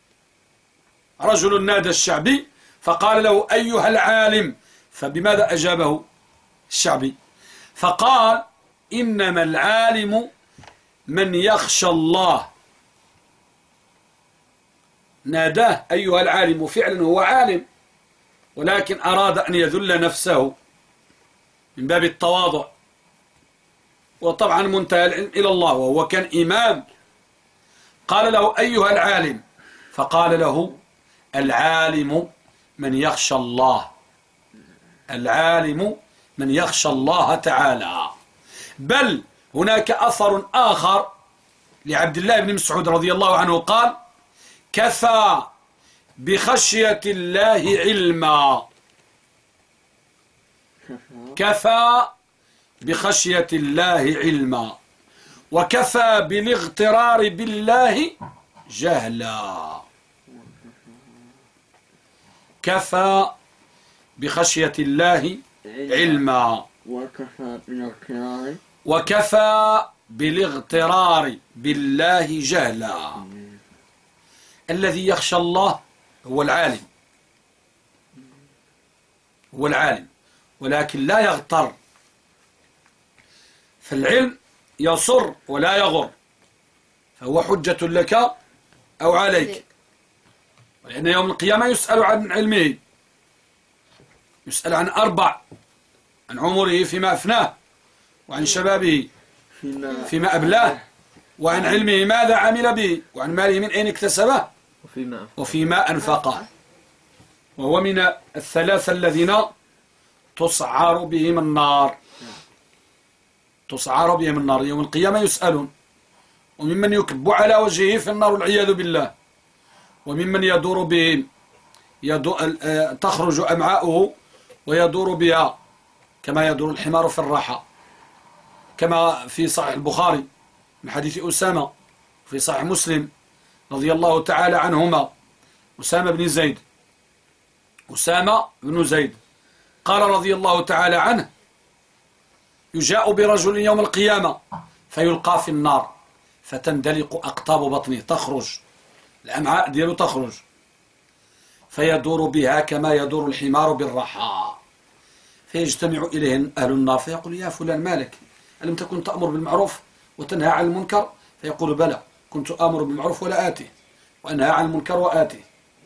رجل نادى الشعبي فقال له: أيها العالم. فبماذا أجابه الشعبي؟ فقال: إنما العالم من يخشى الله. ناداه أيها العالم، فعلا هو عالم، ولكن أراد أن يذل نفسه من باب التواضع، وطبعا منتهى العلم إلى الله، وهو كان إمام. قال له أيها العالم، فقال له العالم من يخشى الله، العالم من يخشى الله تعالى. بل هناك أثر آخر لعبد الله بن مسعود رضي الله عنه قال كفى بخشية الله علما، كفى بخشية الله علما، وكفى بالاغترار بالله جهلا. كفى بخشية الله علما، وكفى بالاغترار بالله جهلا. الذي يخشى الله هو العالم، هو العالم، ولكن لا يغتر. فالعلم يصر ولا يغر، فهو حجة لك أو عليك، لأن يوم القيامة يسأل عن علمه، يسأل عن أربع: عن عمره فيما أفناه، وعن شبابه فيما أبلاه، وعن علمه ماذا عمل به، وعن ماله من أين اكتسبه، وفيما أنفقه. وهو من الثلاثة الذين تسعر بهم النار، تسعر بهم النار يوم القيامة يسألون، وممن يكب على وجهه في النار والعياذ بالله، وممن يدور بهم تخرج أمعاؤه ويدور بها كما يدور الحمار في الراحة، كما في صحيح البخاري من حديث أسامة، في صحيح مسلم رضي الله تعالى عنهما، أسامة بن زيد، أسامة بن زيد قال رضي الله تعالى عنه: يجاء برجل يوم القيامة فيلقى في النار فتندلق أقطاب بطنه، تخرج الأمعاء دياله تخرج، فيدور بها كما يدور الحمار بالرحى، فيجتمع إليه أهل النار فيقول: يا فلان مالك؟ ألم تكن تأمر بالمعروف وتنهى عن المنكر؟ فيقول: بلى، كنت آمر بالمعروف ولا آتي، وأنهى عن المنكر وآتي.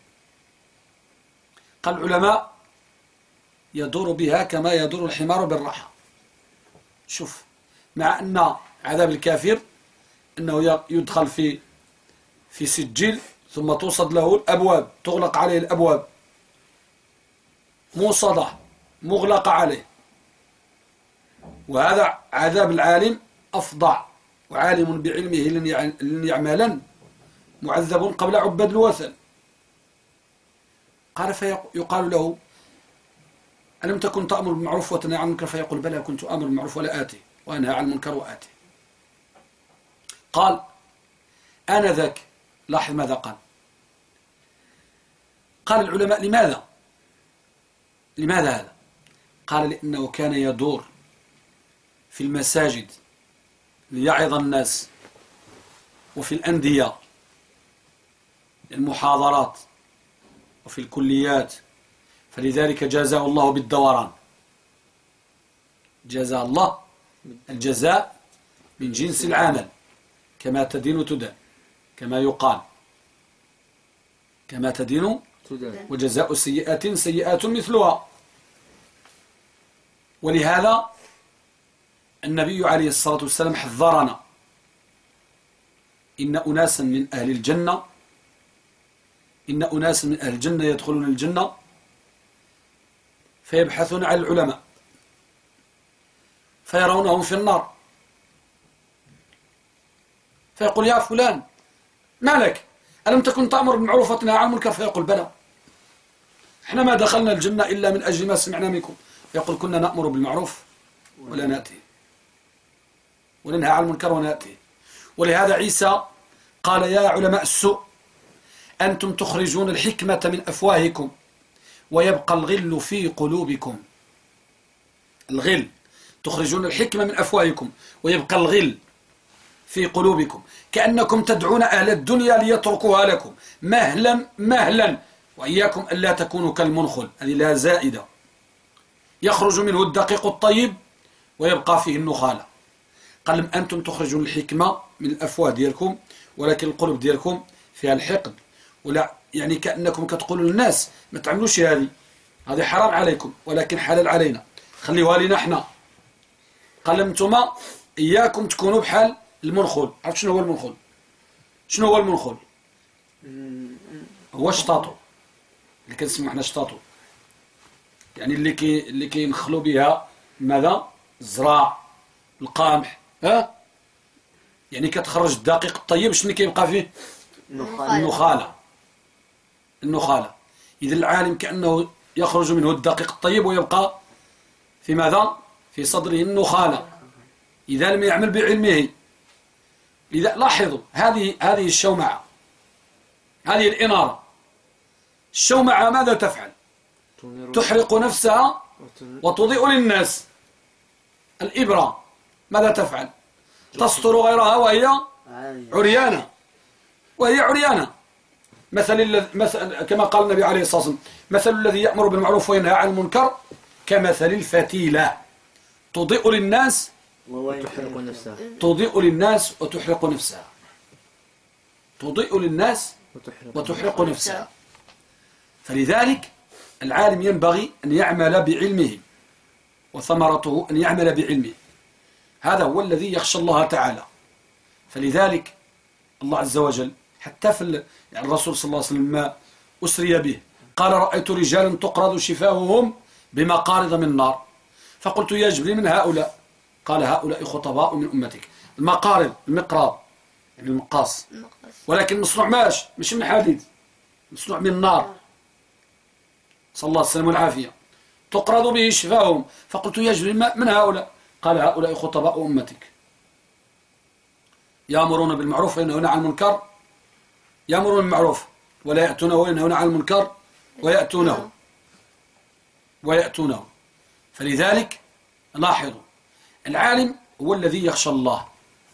قال العلماء: يدور بها كما يدور الحمار بالرحى. شوف، مع أن عذاب الكافر أنه يدخل في سجل، ثم توصد له الأبواب، تغلق عليه الأبواب، موصدة مغلقة عليه. وهذا عذاب العالم أفظع، وعالم بعلمه لن يعملا معذب قبل عباد الوثن. قال فيقال له: ألم تكن تأمر بالمعروف وتنهى عن المنكر؟ فيقول: بلى، كنت آمر بالمعروف ولا آتي، وأنهى عن المنكر وآتي. قال: آنذاك، لاحظ ماذا قال. قال العلماء: لماذا هذا؟ قال: لأنه كان يدور في المساجد ليعظ الناس، وفي الأندية المحاضرات، وفي الكليات، فلذلك جازاه الله بالدوران. جزاء الله الجزاء من جنس العمل، كما تدين تدان، كما يقال، كما تدين وجزاء سيئات سيئات مثلها. ولهذا النبي عليه الصلاة والسلام حذرنا: إن أناسا من أهل الجنة، إن أناسا من أهل الجنة يدخلون الجنة فيبحثون عن العلماء فيرونهم في النار، فيقول: يا فلان ما لك؟ ألم تكن تأمر بالمعروف وتنهى عن المنكر؟ فيقول: بلى، احنا ما دخلنا الجنة إلا من أجل ما سمعنا منكم. فيقول: كنا نأمر بالمعروف ولا نأتي، وننهى عن المنكر ونأتي. ولهذا عيسى قال: يا علماء السوء، أنتم تخرجون الحكمة من أفواهكم ويبقى الغل في قلوبكم. الغل، تخرجون الحكمة من أفواهكم ويبقى الغل في قلوبكم، كأنكم تدعون أهل الدنيا ليتركوها لكم مهلا مهلا، وإياكم ألا تكونوا كالمنخل، هذه لا زائدة، يخرج منه الدقيق الطيب ويبقى فيه النخالة. قال: أنتم تخرجون الحكمة من الأفواه ديالكم، ولكن القلوب ديالكم فيها الحقد، ولا يعني كأنكم كتقولوا للناس: ما تعملوش هذه حرام عليكم، ولكن حلال علينا، خليوها لنا احنا. قال: انتم إياكم تكونوا بحال المنخل. عرفت شنو هو المنخل؟ شنو هو المنخل؟ هو الشطاطو اللي كنسمو حنا شطاطو، يعني اللي كينخلو بها ماذا؟ الزراع، القمح، يعني كتخرج الدقيق الطيب. شنو كيبقى فيه؟ النخالة. إذا العالم كأنه يخرج منه الدقيق الطيب ويبقى في ماذا؟ في صدره النخالة إذا لم يعمل بعلمه. إذا لاحظوا هذه الشومعة، هذه الإنارة، الشومعة ماذا تفعل؟ تحرق نفسها وتضيء للناس. الإبرة ماذا تفعل؟ تستر غيرها وهي عريانة، مثل كما قال النبي عليه الصلاة والسلام: مثل الذي يأمر بالمعروف وينهى عن المنكر كمثل الفتيلة تضيء للناس وتحرق نفسها. تضيء للناس وتحرق نفسها. فلذلك العالم ينبغي أن يعمل بعلمه، وثمرته أن يعمل بعلمه. هذا هو الذي يخشى الله تعالى. فلذلك الله عز وجل حتى في يعني الرسول صلى الله عليه وسلم ما أسري به قال: رأيت رجالا تقرض شفاههم بمقارض من نار، فقلت: يا جبريل من هؤلاء؟ قال: هؤلاء خطباء من أمتك. المقارض، المقراض يعني المقاص، ولكن مصنوع مش من حديد، مصنوع من النار، صلى الله عليه وسلم والعافية. تقرض به شفاههم، فقلت: يا جبريل من هؤلاء؟ قال: هؤلاء خطباء أمتك، يأمرون بالمعروف وينهون عن المنكر، يأمرون بالمعروف ولا يأتونه، وينهون عن المنكر ويأتونه. فلذلك لاحظوا العالم هو الذي يخشى الله،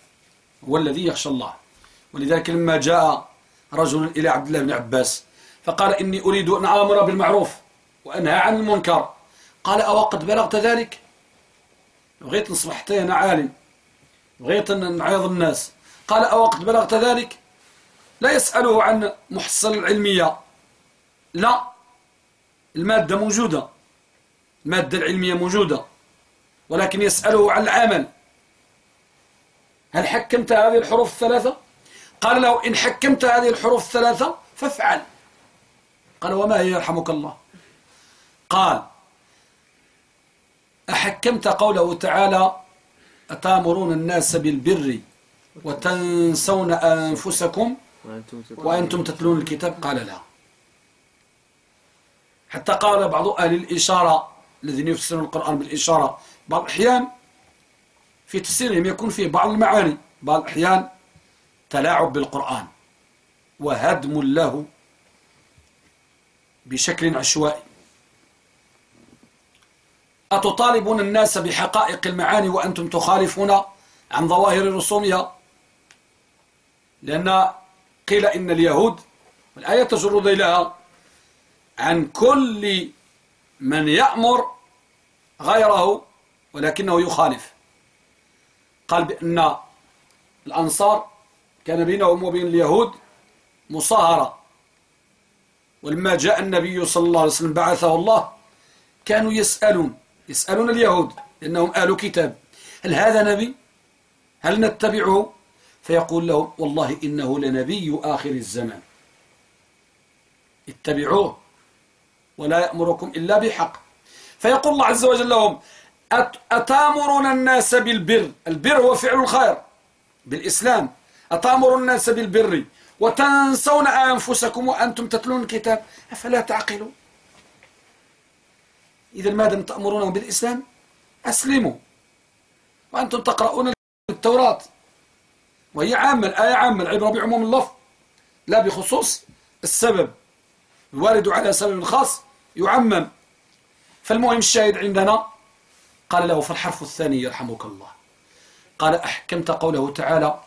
ولذلك لما جاء رجل إلى عبد الله بن عباس فقال: إني أريد أن آمر بالمعروف وأنهى عن المنكر. قال: أو قد بلغت ذلك؟ بغيت نصبح حتى أنا عالم، بغيت أن نعيض الناس. قال: أو قد بلغت ذلك؟ لا يسأله عن محصل العلمية، لا، المادة موجودة، المادة العلمية موجودة، ولكن يسأله عن العمل. هل حكمت هذه الحروف الثلاثة؟ قال له: إن حكمت هذه الحروف الثلاثة فافعل. قال: وما هي يرحمك الله؟ قال: أحكمت قوله تعالى: أتامرون الناس بالبر وتنسون أنفسكم وأنتم تتلون الكتاب؟ قال: لا. حتى قال بعض أهل الإشارة الذين يفسرون القرآن بالإشارة بعض الأحيان في تفسيرهم يكون فيه بعض المعاني، بعض الأحيان تلاعب بالقرآن وهدم له بشكل عشوائي. أتطالبون الناس بحقائق المعاني وأنتم تخالفون عن ظواهر رسومها؟ لأن قيل إن اليهود، والآية تجر ذيلها، عن كل من يأمر غيره ولكنه يخالف. قال بأن الأنصار كان بينهم وبين اليهود مصاهرة، ولما جاء النبي صلى الله عليه وسلم بعثه الله كانوا يسألون اليهود لأنهم أهل كتاب: هل هذا نبي؟ هل نتبعه؟ فيقول لهم: والله إنه لنبي آخر الزمان، اتبعوه ولا يأمركم إلا بحق. فيقول الله عز وجل لهم: أتامرون الناس بالبر، البر هو فعل الخير بالإسلام، أتامرون الناس بالبر وتنسون أنفسكم وأنتم تتلون الكتاب أفلا تعقلون؟ إذا ما دام تأمرونهم بالإسلام أسلموا، وأنتم تقرؤون التوراة وهي عامة، الآية عامة، العبرة بعموم اللفظ لا بخصوص السبب، الوارد على سبب خاص يعمم. فالمهم الشاهد عندنا قال له في الحرف الثاني يرحمك الله، قال: أحكمت قوله تعالى: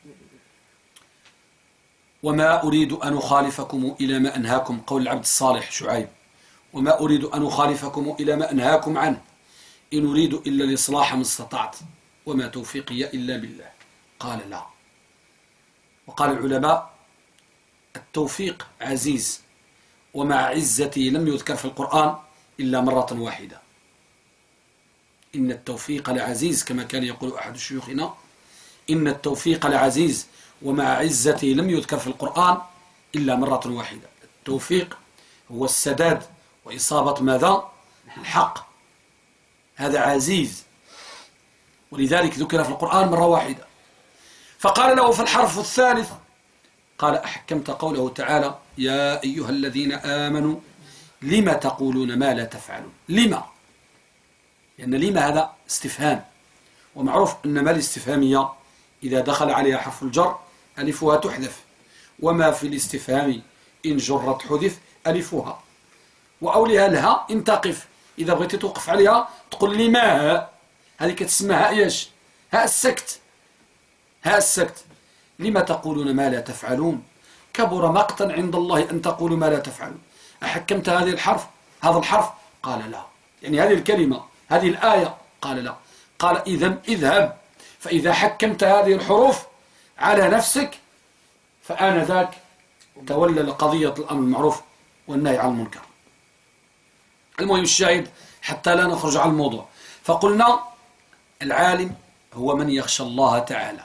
وما أريد أن أخالفكم إلى ما أنهاكم، قول العبد الصالح شعيب: وما أريد أن أخالفكم إلى ما أنهاكم عنه إن أريد إلا الإصلاح ما استطعت وما توفيقي إلا بالله. قال: لا. وقال العلماء: التوفيق عزيز، ومع عزته لم يذكر في القرآن إلا مرة واحدة. إن التوفيق لعزيز، كما كان يقول أحد شيوخنا: إن التوفيق العزيز ومع عزته لم يذكر في القرآن إلا مرة واحدة. التوفيق هو السداد وإصابة ماذا؟ الحق، هذا عزيز، ولذلك ذكر في القرآن مرة واحدة. فقال له في الحرف الثالث قال أحكمت قوله تعالى يا أيها الذين آمنوا لما تقولون ما لا تفعلون. لما؟ لأن لما هذا استفهام، ومعروف أن ما الاستفهامية إذا دخل عليها حرف الجر ألفها تحذف، وما في الاستفهام إن جرت حذف ألفها، وأولها لها إن تقف، إذا بغيت توقف عليها تقول لي ما هذه كتسمى هاء ايش؟ هاء السكت، هاء السكت. لما تقولون ما لا تفعلون كبر مقتا عند الله أن تقولوا ما لا تفعلون. أحكمت هذا الحرف؟ قال لا. يعني هذه الكلمة، هذه الآية؟ قال لا. قال إذن اذهب، فإذا حكمت هذه الحروف على نفسك فآنذاك تولى قضية الأمر المعروف والنهي عن المنكر. المهم الشاهد حتى لا نخرج عن الموضوع، فقلنا العالم هو من يخشى الله تعالى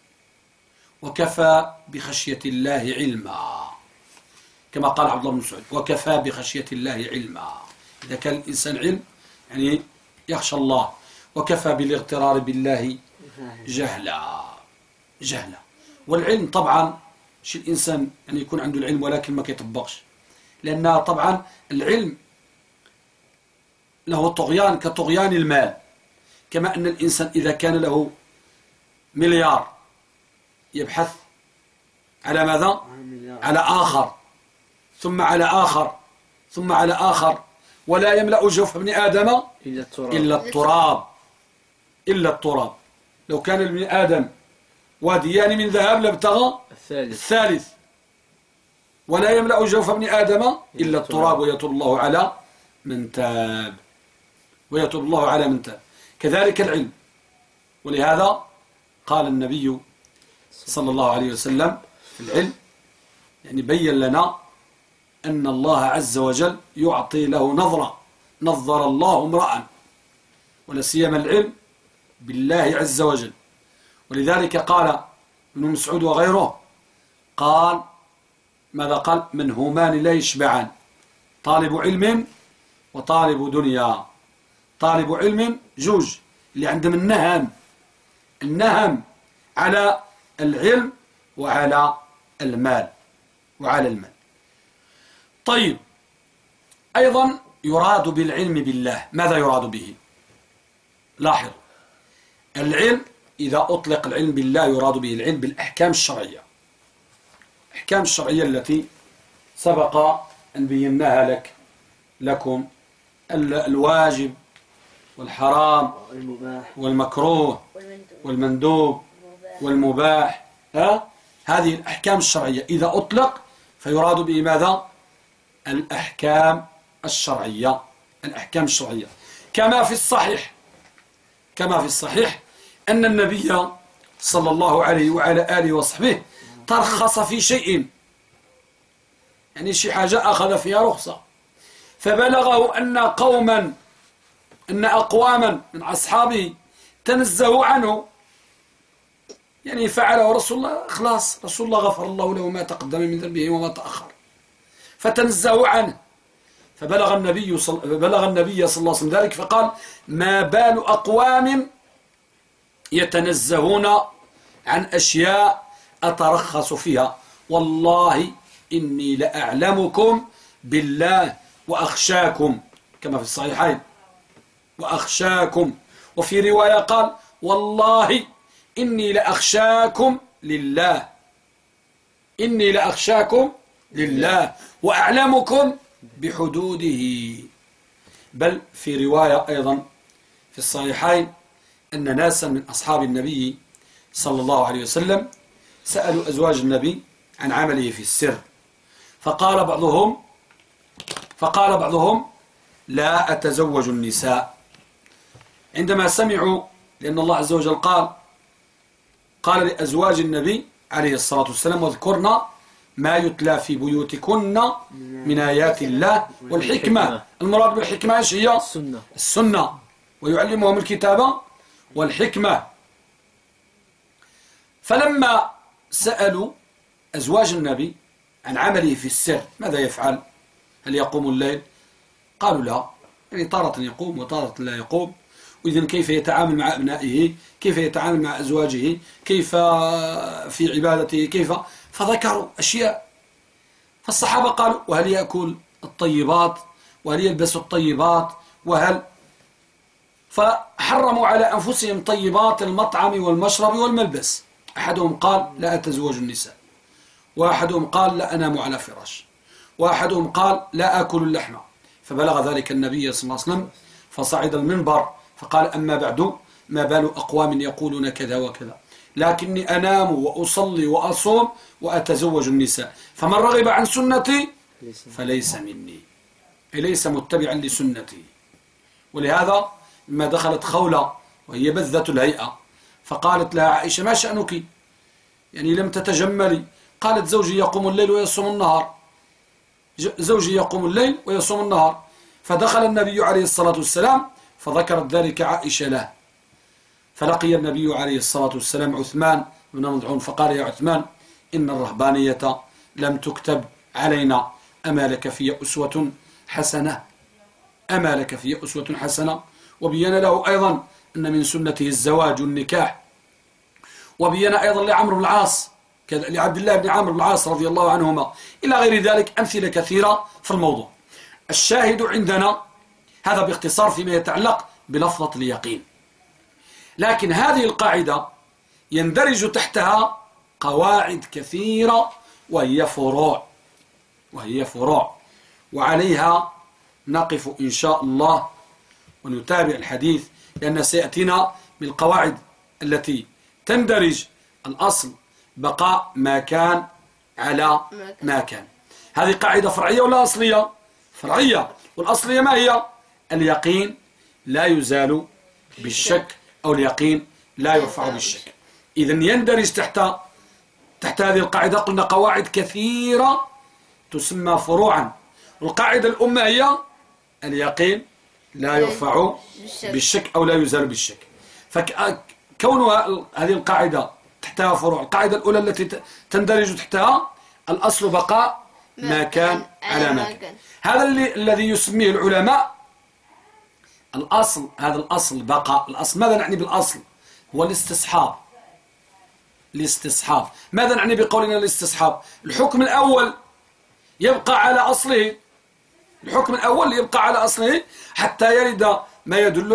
وكفى بخشية الله علما، كما قال عبد الله بن مسعود وكفى بخشية الله علما. إذا كان الإنسان علم يعني يخشى الله، وكفى بالاغترار بالله جهلا. والعلم طبعا شي الإنسان يعني يكون عنده العلم ولكن ما كيطبقش، لأن طبعا العلم له طغيان كطغيان المال. كما أن الإنسان إذا كان له مليار يبحث على ماذا؟ على آخر، ثم على آخر، ثم على آخر، ولا يملأ جوف ابن آدم إلا التراب. لو كان ابن آدم واديان من ذهب لابتغى الثالث، ولا يملأ جوف ابن آدم إلا التراب ويتوب الله على من تاب، ويتوب الله على من تاب. كذلك العلم. ولهذا قال النبي صلى الله عليه وسلم في العلم، يعني بين لنا أن الله عز وجل يعطي له نظرة نظر الله امرأ، ولا سيما العلم بالله عز وجل. ولذلك قال ابن مسعود وغيره قال ماذا قال؟ منهومان لا يشبعان، طالب علم وطالب دنيا. طالب علم جوج اللي عندهم النهم على العلم وعلى المال طيب، أيضا يراد بالعلم بالله. ماذا يراد به؟ لاحظ، العلم إذا أطلق العلم بالله يراد به العلم بالأحكام الشرعية، الأحكام الشرعية التي سبق أن بيناها لكم، الواجب والحرام والمكروه والمندوب والمباح. هذه الأحكام الشرعية إذا أطلق فيراد به ماذا؟ الأحكام الشرعية. الأحكام الشرعية كما في الصحيح أن النبي صلى الله عليه وعلى آله وصحبه ترخص في شيء، يعني شي حاجة أخذ فيها رخصة، فبلغه أن أقواما من أصحابه تنزهوا عنه، يعني فعله رسول الله، خلاص رسول الله غفر الله له ما تقدم من ذنبه وما تأخر، فتنزهوا عنه. فبلغ النبي صلى الله عليه وسلم ذلك فقال ما بال أقوام يتنزهون عن أشياء أترخص فيها، والله إني لأعلمكم بالله وأخشاكم، كما في الصحيحين وأخشاكم. وفي رواية قال والله إني لأخشاكم لله وأعلمكم بحدوده. بل في رواية أيضا في الصحيحين أن ناسا من أصحاب النبي صلى الله عليه وسلم سألوا أزواج النبي عن عمله في السر، فقال بعضهم لا أتزوج النساء. عندما سمعوا، لأن الله عز وجل قال لأزواج النبي عليه الصلاة والسلام واذكرنا ما يتلى في بيوتكن من آيات الله والحكمة. المراد بالحكمة ايش هي؟ السنة. ويعلمهم الكتابة والحكمة. فلما سألوا أزواج النبي عن عمله في السر ماذا يفعل؟ هل يقوم الليل؟ قالوا لا، يعني تارة يقوم وتارة لا يقوم، وإذن كيف يتعامل مع أبنائه، كيف يتعامل مع أزواجه، كيف في عبادته، كيف، فذكروا أشياء. فالصحابة قالوا وهل يأكل الطيبات وهل يلبس الطيبات وهل، فحرموا على أنفسهم طيبات المطعم والمشرب والملبس. أحدهم قال لا أتزوج النساء، وأحدهم قال لا أنام على فراش، وأحدهم قال لا آكل اللحم. فبلغ ذلك النبي صلى الله عليه وسلم فصعد المنبر فقال أما بعد ما بال أقوام يقولون كذا وكذا، لكني أنام وأصلي وأصوم وأتزوج النساء، فمن رغب عن سنتي فليس مني، ليس متبعا لسنتي. ولهذا لما دخلت خولة وهي بذة الهيئة فقالت لها عائشة ما شأنك، يعني لم تتجملي؟ قالت زوجي يقوم الليل ويصوم النهار، زوجي يقوم الليل ويصوم النهار. فدخل النبي عليه الصلاة والسلام فذكرت ذلك عائشة له، فلقي النبي عليه الصلاة والسلام عثمان بن مظعون فقال يا عثمان إن الرهبانية لم تكتب علينا، أما لك في أسوة حسنة، أما لك في أسوة حسنة. وبين له أيضا أن من سنته الزواج والنكاح. وبين أيضا لعمرو بن العاص لعبد الله بن عمرو بن العاص رضي الله عنهما إلى غير ذلك أمثلة كثيرة في الموضوع. الشاهد عندنا هذا باختصار فيما يتعلق بلفظة اليقين. لكن هذه القاعدة يندرج تحتها قواعد كثيرة وهي فروع وعليها نقف إن شاء الله ونتابع الحديث، لأن سيأتينا بالقواعد التي تندرج الأصل بقاء ما كان على ما كان. هذه قاعدة فرعية ولا أصلية؟ فرعية. والأصلية ما هي؟ اليقين لا يزال بالشك، أو اليقين لا يرفع بالشك. إذن يندرج تحت هذه القاعدة قلنا قواعد كثيرة تسمى فروعا. والقاعدة الأمة هي اليقين لا يرفع بالشك أو لا يزال بالشك. فكون هذه القاعدة تحتها فروع، القاعدة الأولى التي تندرج تحتها الأصل بقاء ما كان على ما كان. هذا الذي يسميه العلماء الأصل. هذا الأصل بقاء. الأصل ماذا نعني بالأصل؟ هو الاستصحاب. ماذا نعني بقولنا الاستصحاب؟ الحكم الأول يبقى على أصله، الحكم الأول يبقى على أصله حتى يرد ما يدل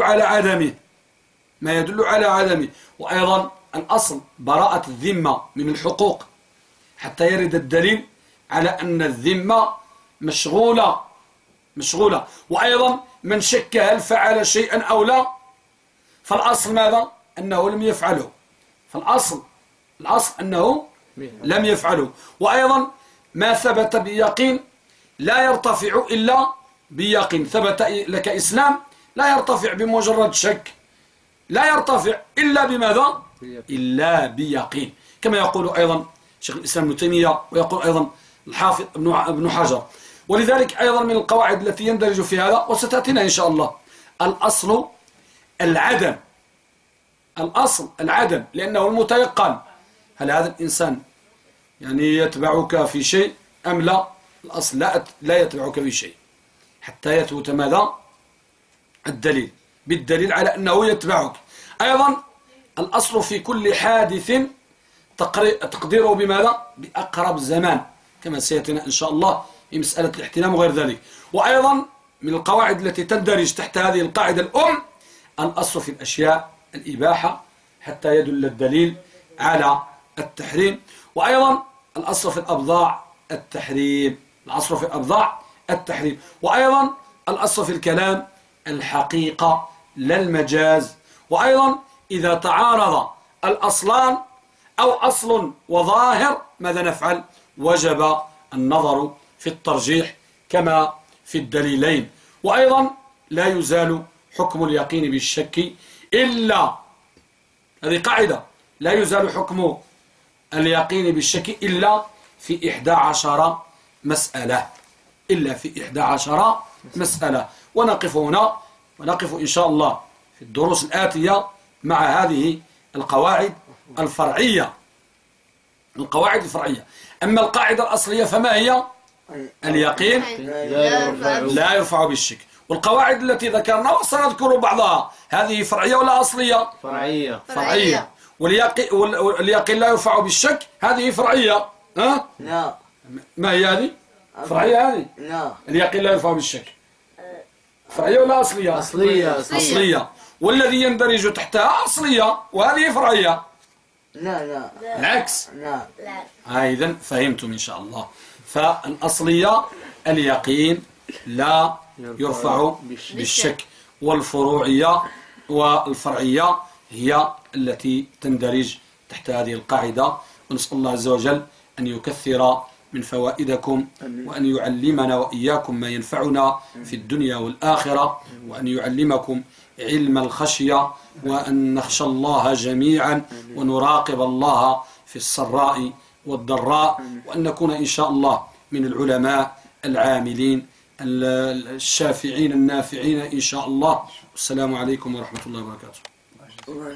على عدمه. وأيضا الأصل براءة الذمة من الحقوق حتى يرد الدليل على أن الذمة مشغولة. وأيضا من شك هل فعل شيئا أو لا، فالأصل ماذا؟ أنه لم يفعله. فالأصل أنه لم يفعله. وأيضا ما ثبت بيقين لا يرتفع إلا بيقين. ثبت لك إسلام لا يرتفع بمجرد شك، لا يرتفع إلا بماذا؟ إلا بيقين، كما يقول أيضا شيخ الإسلام ابن تيمية ويقول أيضا الحافظ ابن حجر. ولذلك أيضا من القواعد التي يندرج في هذا وستأتينا إن شاء الله الأصل العدم. لأنه المتيقن. هل هذا الإنسان يعني يتبعك في شيء أم لا؟ الأصل لا يتبعك في شيء حتى يثبت ماذا؟ الدليل، بالدليل على أنه يتبعك. أيضا الأصل في كل حادث تقديره بماذا؟ بأقرب زمان، كما سيأتينا إن شاء الله في مسألة الاحتلام وغير ذلك. وأيضا من القواعد التي تندرج تحت هذه القاعدة الأم الأصل في الأشياء الإباحة حتى يدل الدليل على التحريم. وأيضا الأصل في الأبضاع التحريم. وأيضا الأصل في الكلام الحقيقة لا المجاز. وأيضا إذا تعارض الأصلان أو أصل وظاهر ماذا نفعل؟ وجب النظر في الترجيح كما في الدليلين. وأيضا لا يزال حكم اليقين بالشك إلا، هذه قاعدة، لا يزال حكم اليقين بالشك إلا في 11 مسألة. ونقف هنا ونقف إن شاء الله في الدروس الآتية مع هذه القواعد الفرعية القواعد الفرعية. أما القاعدة الأصلية فما هي؟ اليقين لا يرفع بالشك. والقواعد التي ذكرنا وسنذكر بعضها هذه فرعية ولا أصلية؟ فرعية. واليقين لا يرفع بالشك هذه فرعية. ها؟
لا.
ما هي هذه؟ فرعية هذه؟
لا.
اليقين لا يرفع بالشك فرعية ولا أصلية؟ أصلية. والذي يندرج تحتها أصلية وهذه فرعية.
لا.
العكس.
لا.
إذن فهمتم إن شاء الله. فالأصلية اليقين لا يرفع بالشك، والفروعية والفرعية هي التي تندرج تحت هذه القاعدة. ونسأل الله عز وجل أن يكثر من فوائدكم وأن يعلمنا وإياكم ما ينفعنا في الدنيا والآخرة، وأن يعلمكم علم الخشية، وأن نخشى الله جميعا ونراقب الله في السراء والضراء، وأن نكون إن شاء الله من العلماء العاملين الشافعين النافعين إن شاء الله. السلام عليكم ورحمة الله وبركاته.